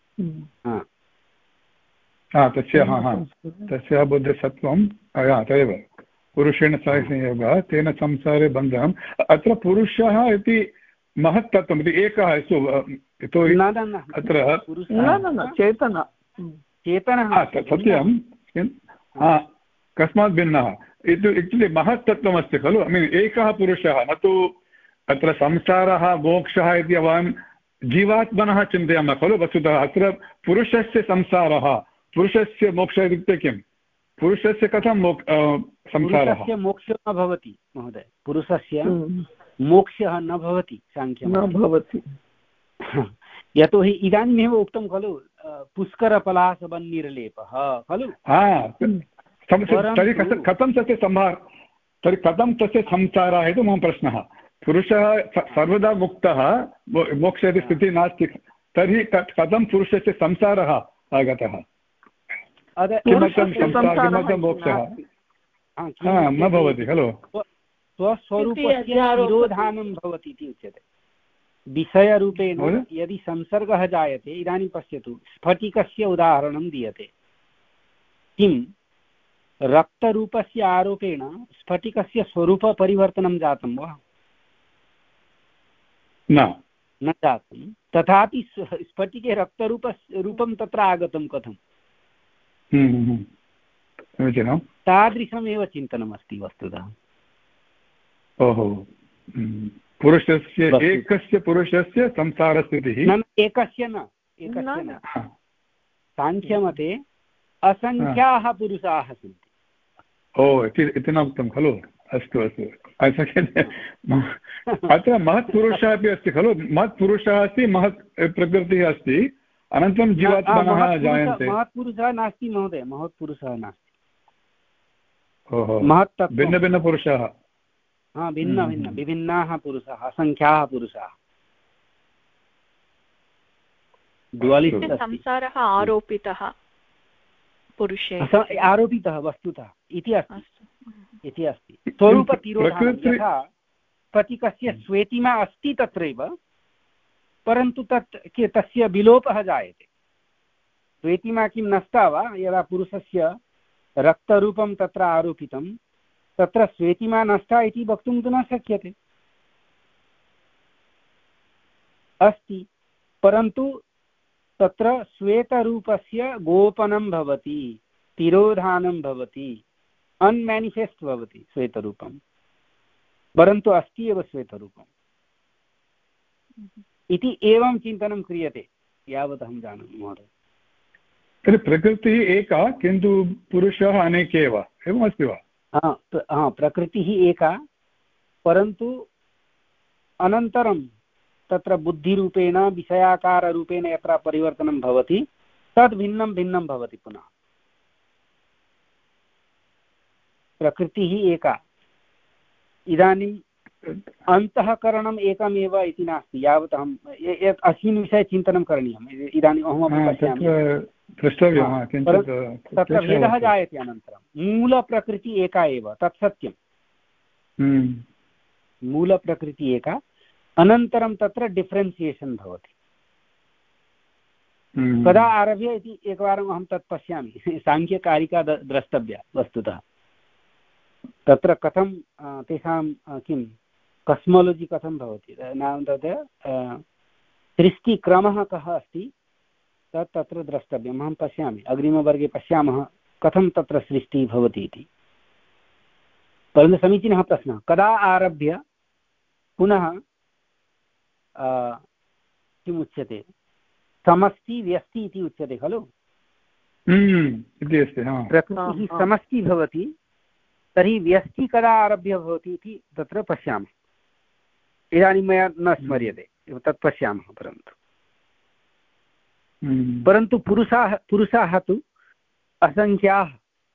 तस्याः तस्याः बुद्धिसत्त्वं तदेव पुरुषेण सह संयोगः तेन संसारे बन्धनम्। अत्र पुरुषः इति महत्तत्त्वम् इति एकः यतोहि अत्र चेतना चेतनः सत्यं कस्मात् भिन्नः इत्युक्ते महत्तत्त्वमस्ति खलु। ऐ मीन् एकः पुरुषः, न तु अत्र संसारः मोक्षः इति वयं जीवात्मनः चिन्तयामः खलु। वस्तुतः अत्र पुरुषस्य संसारः, पुरुषस्य मोक्षः इत्युक्ते किं? पुरुषस्य कथं मोक् संसारः? मोक्षः न भवति महोदय, पुरुषस्य मोक्षः न भवति, साङ्ख्यं न भवति। यतोहि इदानीमेव उक्तं खलु पुष्करपलाशवन्निर्लेपः खलु। तर्हि कथं तस्य संहार तर्हि कथं तस्य संसारः इति मम प्रश्नः। पुरुषः सर्वदा मुक्तः, मोक्ष इति स्थितिः नास्ति, तर्हि कथं पुरुषस्य संसारः आगतः? किमर्थं किमर्थं मोक्षः न भवति खलु? स्वस्वरूपस्य निरोधानं भवति इति उच्यते। विषयरूपेण यदि संसर्गः जायते, इदानीं पश्यतु स्फटिकस्य उदाहरणं दीयते। किं रक्तरूपस्य आरोपेण स्फटिकस्य स्वरूपपरिवर्तनं जातं वा? न न जातं। तथापि स्फटिके रक्तरूप रूपं तत्र आगतं कथं? तादृशमेव चिन्तनमस्ति वस्तुतः। ओहो, पुरुषस्य एकस्य पुरुषस्य संसारस्थितिः न, एकस्य न एकस्य न साङ्ख्यमते असङ्ख्याः पुरुषाः सन्ति। ओ इति न उक्तं खलु। अस्तु अस्तु, अत्र महत्पुरुषः अपि अस्ति खलु। महत्पुरुषः अस्ति, महत् प्रकृतिः अस्ति, अनन्तरं जीवात्मनः जायन्ते। महत्पुरुषः नास्ति महोदय, महत्पुरुषः नास्ति। ओहो, महत्तत्त्वं भिन्नभिन्नपुरुषाः। हा, भिन्न भिन्न विभिन्नाः पुरुषाः, असङ्ख्याः पुरुषाः। संसारः आरोपितः पुरुषे, आरोपितः वस्तुतः इति अस्ति। इति अस्ति। स्वरूपतिरोधानं यथा स्फटिकस्य स्वेतिमा अस्ति तत्रैव, परन्तु तत् तस्य विलोपः जायते। स्वेतिमा किं नष्टा वा? यदा पुरुषस्य रक्तरूपं तत्र आरोपितं तत्र स्वेतिमा नष्टा इति वक्तुं तु न शक्यते। अस्ति, परन्तु तत्र श्वेतरूपस्य गोपनं भवति, तिरोधानं भवति, अनमेनिफेस्ट भवति श्वेतरूपं, परन्तु अस्ति एव श्वेतरूपम् इति एवं चिन्तनं क्रियते यावदहं जानामि महोदय। तर्हि प्रकृतिः एका किन्तु पुरुषः अनेके वा, एवमस्ति वा? हा हा प्रकृतिः एका, परन्तु अनन्तरं तत्र बुद्धिरूपेण विषयाकाररूपेण यत्र परिवर्तनं भवति तद् भिन्नं भिन्नं भवति। पुनः प्रकृतिः एका। इदानीम् अन्तःकरणम् एकमेव इति नास्ति, यावत् अहं अस्मिन् विषये चिन्तनं करणीयम्। इदानीम् अहमपि पश्यामि, तत्र भेदः जायते। अनन्तरं मूलप्रकृतिः एका एव, तत् सत्यं। मूलप्रकृतिः एका, अनन्तरं तत्र डिफ्रेन्सियेशन् भवति। कदा आरभ्य इति एकवारम् अहं तत् पश्यामि। साङ्ख्यकारिका द्रष्टव्या वस्तुतः। तत्र कथं तेषां किं कस्मोलजि कथं भवति, नाम तत् सृष्टिक्रमः कः अस्ति तत् तत्र द्रष्टव्यम्। अहं पश्यामि, अग्रिमवर्गे पश्यामः कथं तत्र सृष्टिः भवति इति। परन्तु समीचीनः प्रश्नः, कदा आरभ्य पुनः किम् उच्यते, समष्टि व्यष्टि इति उच्यते खलु। प्रकृतिः समष्टि भवति, तर्हि व्यष्टि कदा आरभ्य भवति इति तत्र पश्यामः। इदानीं मया न स्मर्यते, तत् पश्यामः। परन्तु परन्तु पुरुषाः पुरुषाः तु असङ्ख्याः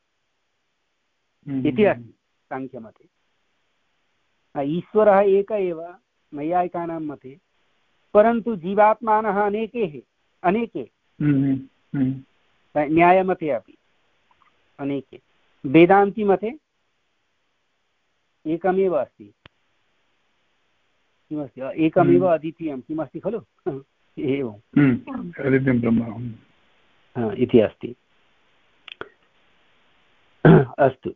इति अस्ति साङ्ख्यमते। ईश्वरः एक एव नैयायिकानां मते, परन्तु जीवात्मानः अनेके अनेके न्यायमते अपि अनेके। वेदान्तिमते एकमेव अस्ति। किमस्ति? एकमेव अद्वितीयं किमस्ति खलु, एवम् अद्वितीयं ब्रह्म इति अस्ति। अस्तु,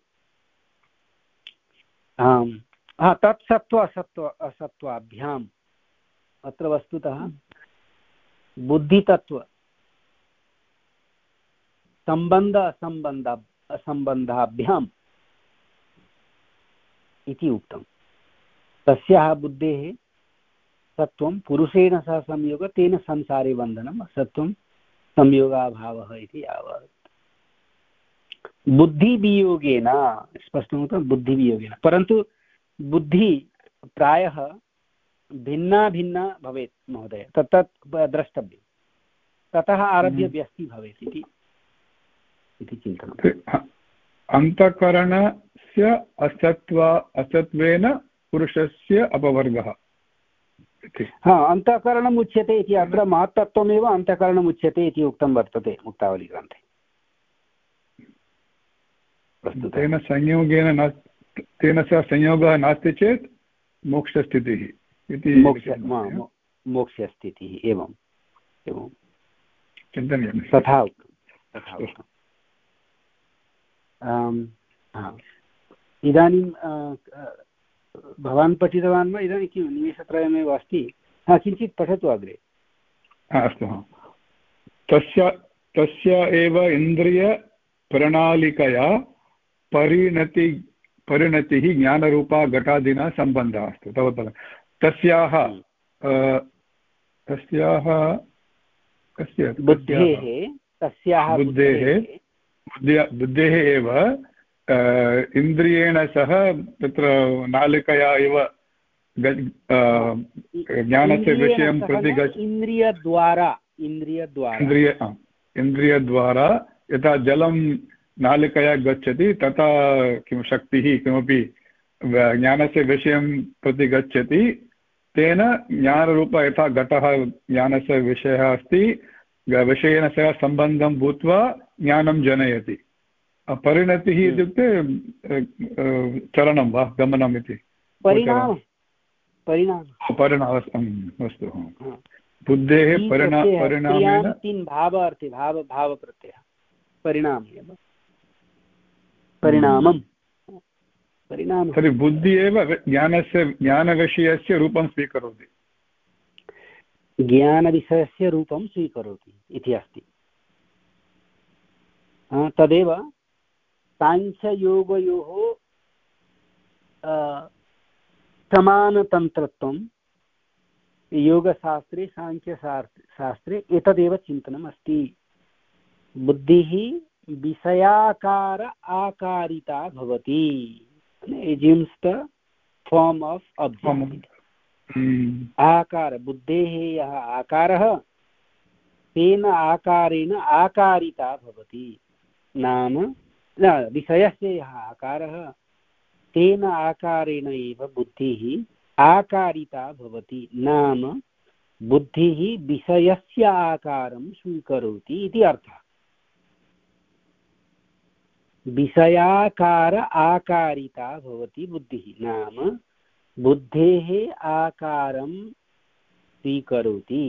आम्, हा तत् सत्त्व असत्त्व असत्त्वाभ्याम् अत्र वस्तुतः बुद्धितत्त्व सम्बन्ध असम्बन्ध असम्बन्धाभ्याम् इति उक्तं। तस्याः बुद्धेः सत्त्वं पुरुषेण सह संयोग, तेन संसारे बन्धनम्, असत्त्वं संयोगाभावः इति यावत्। बुद्धिवियोगेन स्पष्टं बुद्धिवियोगेन, परन्तु बुद्धि प्रायः भिन्ना भिन्ना भवेत् महोदय, तत् तत् द्रष्टव्यं। ततः आरभ्य व्यष्टि भवेत् इति इति चिन्तनम्। अन्तःकरणस्य असत्त्व असत्त्वेन पुरुषस्य अपवर्गः। हा, अन्तःकरणम् उच्यते इति अत्र महत्तत्त्वमेव अन्तःकरणम् उच्यते इति उक्तं वर्तते मुक्तावलीग्रन्थे। तेन संयोगेन न, तेन सह संयोगः नास्ति चेत् मोक्षस्थितिः इति। मोक्षस्थितिः एवम् एवं चिन्तनीयं। तथा उक्तं तथा उक्तम्। इदानीं भवान् पठितवान् वा? इदानीं किं निमेषत्रयमेव अस्ति। हा, किञ्चित् पठतु अग्रे। अस्तु। तस्य तस्य एव इन्द्रियप्रणालिकया परिणति परिणतिः ज्ञानरूपा घटादिना सम्बन्धः अस्ति। तावत् तस्याः तस्याः कस्य बुद्धेः तस्याः बुद्धेः बुद्धेः एव इन्द्रियेण सह तत्र नालिकया इव ज्ञानस्य विषयं प्रति गच्छ इन्द्रियद्वारा इन्द्रियद्वारा इन्द्रिय इन्द्रियद्वारा यथा जलं नालिकया गच्छति तथा किं शक्तिः किमपि ज्ञानस्य विषयं प्रति गच्छति, तेन ज्ञानरूपः यथा घटः ज्ञानस्य विषयः अस्ति, विषयेन सह सम्बन्धं भूत्वा ज्ञानं जनयति। परिणतिः इत्युक्ते चलनं वा गमनम् इति परिणाम परिणाम परिणामम् अस्तु बुद्धेः परिणा परिणामेन तीन भाव अर्थे भाव भाव प्रत्ययः परिणाम एव परिणामं परिणामः। तर्हि बुद्धिः एव ज्ञानस्य ज्ञानविषयस्य रूपं स्वीकरोति ज्ञानविषयस्य रूपं स्वीकरोति इति अस्ति। तदेव साङ्ख्ययोगयोः समानतन्त्रत्वं योगशास्त्रे साङ्ख्यशास्त्रे एतदेव चिन्तनम् अस्ति। बुद्धिः विषयाकार आकारिता भवति, assumes the form of object। आकार बुद्धेः यः आकारः तेन आकारेण आकारिता भवति, नाम विषयस्य यः आकारः तेन आकारेण एव बुद्धिः आकारिता भवति, नाम बुद्धिः विषयस्य आकारं स्वीकरोति इति अर्थः। विषयाकार आकारिता भवति बुद्धिः, नाम बुद्धेः आकारं स्वीकरोति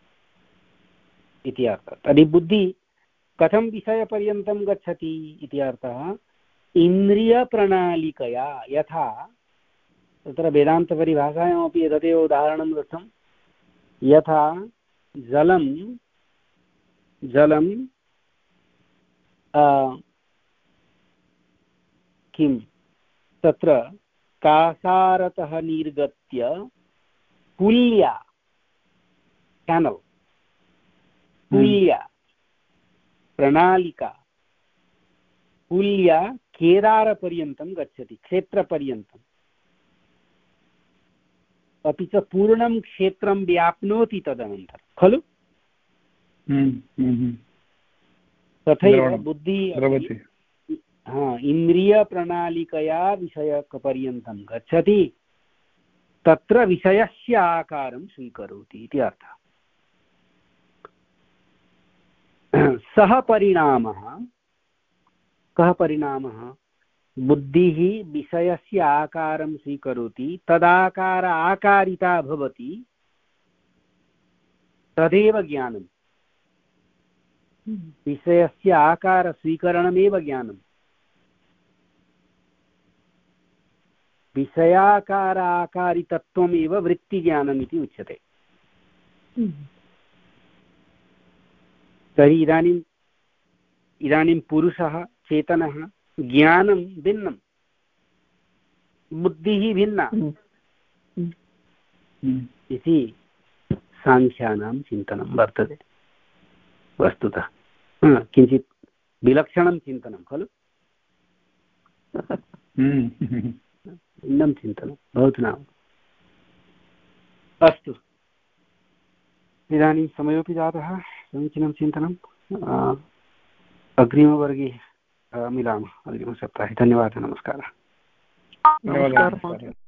इति अर्थः। तर्हि बुद्धिः कथं विषयपर्यन्तं गच्छति इति अर्थः। इन्द्रियप्रणालिकया, यथा तत्र वेदान्तपरिभाषायामपि एतदेव उदाहरणं दत्तं, यथा जलं जलं किं तत्र कासारतः निर्गत्य पुल्या केनल् पुल्या प्रणालिका पुल्या केदारपर्यन्तं गच्छति, क्षेत्रपर्यन्तम्, अपि च पूर्णं क्षेत्रं व्याप्नोति तदनन्तरं खलु। तथैव बुद्धिः हा इन्द्रियप्रणालिकया विषयकपर्यन्तं गच्छति, तत्र विषयस्य आकारं स्वीकरोति इति अर्थः। सः परिणामः कः परिणामः? बुद्धिः विषयस्य आकारं स्वीकरोति, तदाकार आकारिता भवति, तदेव ज्ञानं। विषयस्य आकारस्वीकरणमेव ज्ञानं। विषयाकार आकारितत्वमेव वृत्तिज्ञानम् इति उच्यते। तर्हि इदानीम् इदानीं पुरुषः चेतनः ज्ञानं भिन्नं, बुद्धिः भिन्ना इति साङ्ख्यानां चिन्तनं वर्तते। वस्तुतः किञ्चित् विलक्षणं चिन्तनं खलु, भिन्नं चिन्तनं भवतु नाम। अस्तु, इदानीं समयोपि जातः, समीचीनं चिन्तनम्। अग्रिमवर्गे मिलामः अग्रिमसप्ताहे। धन्यवादः, नमस्कारः। नमस्कारः।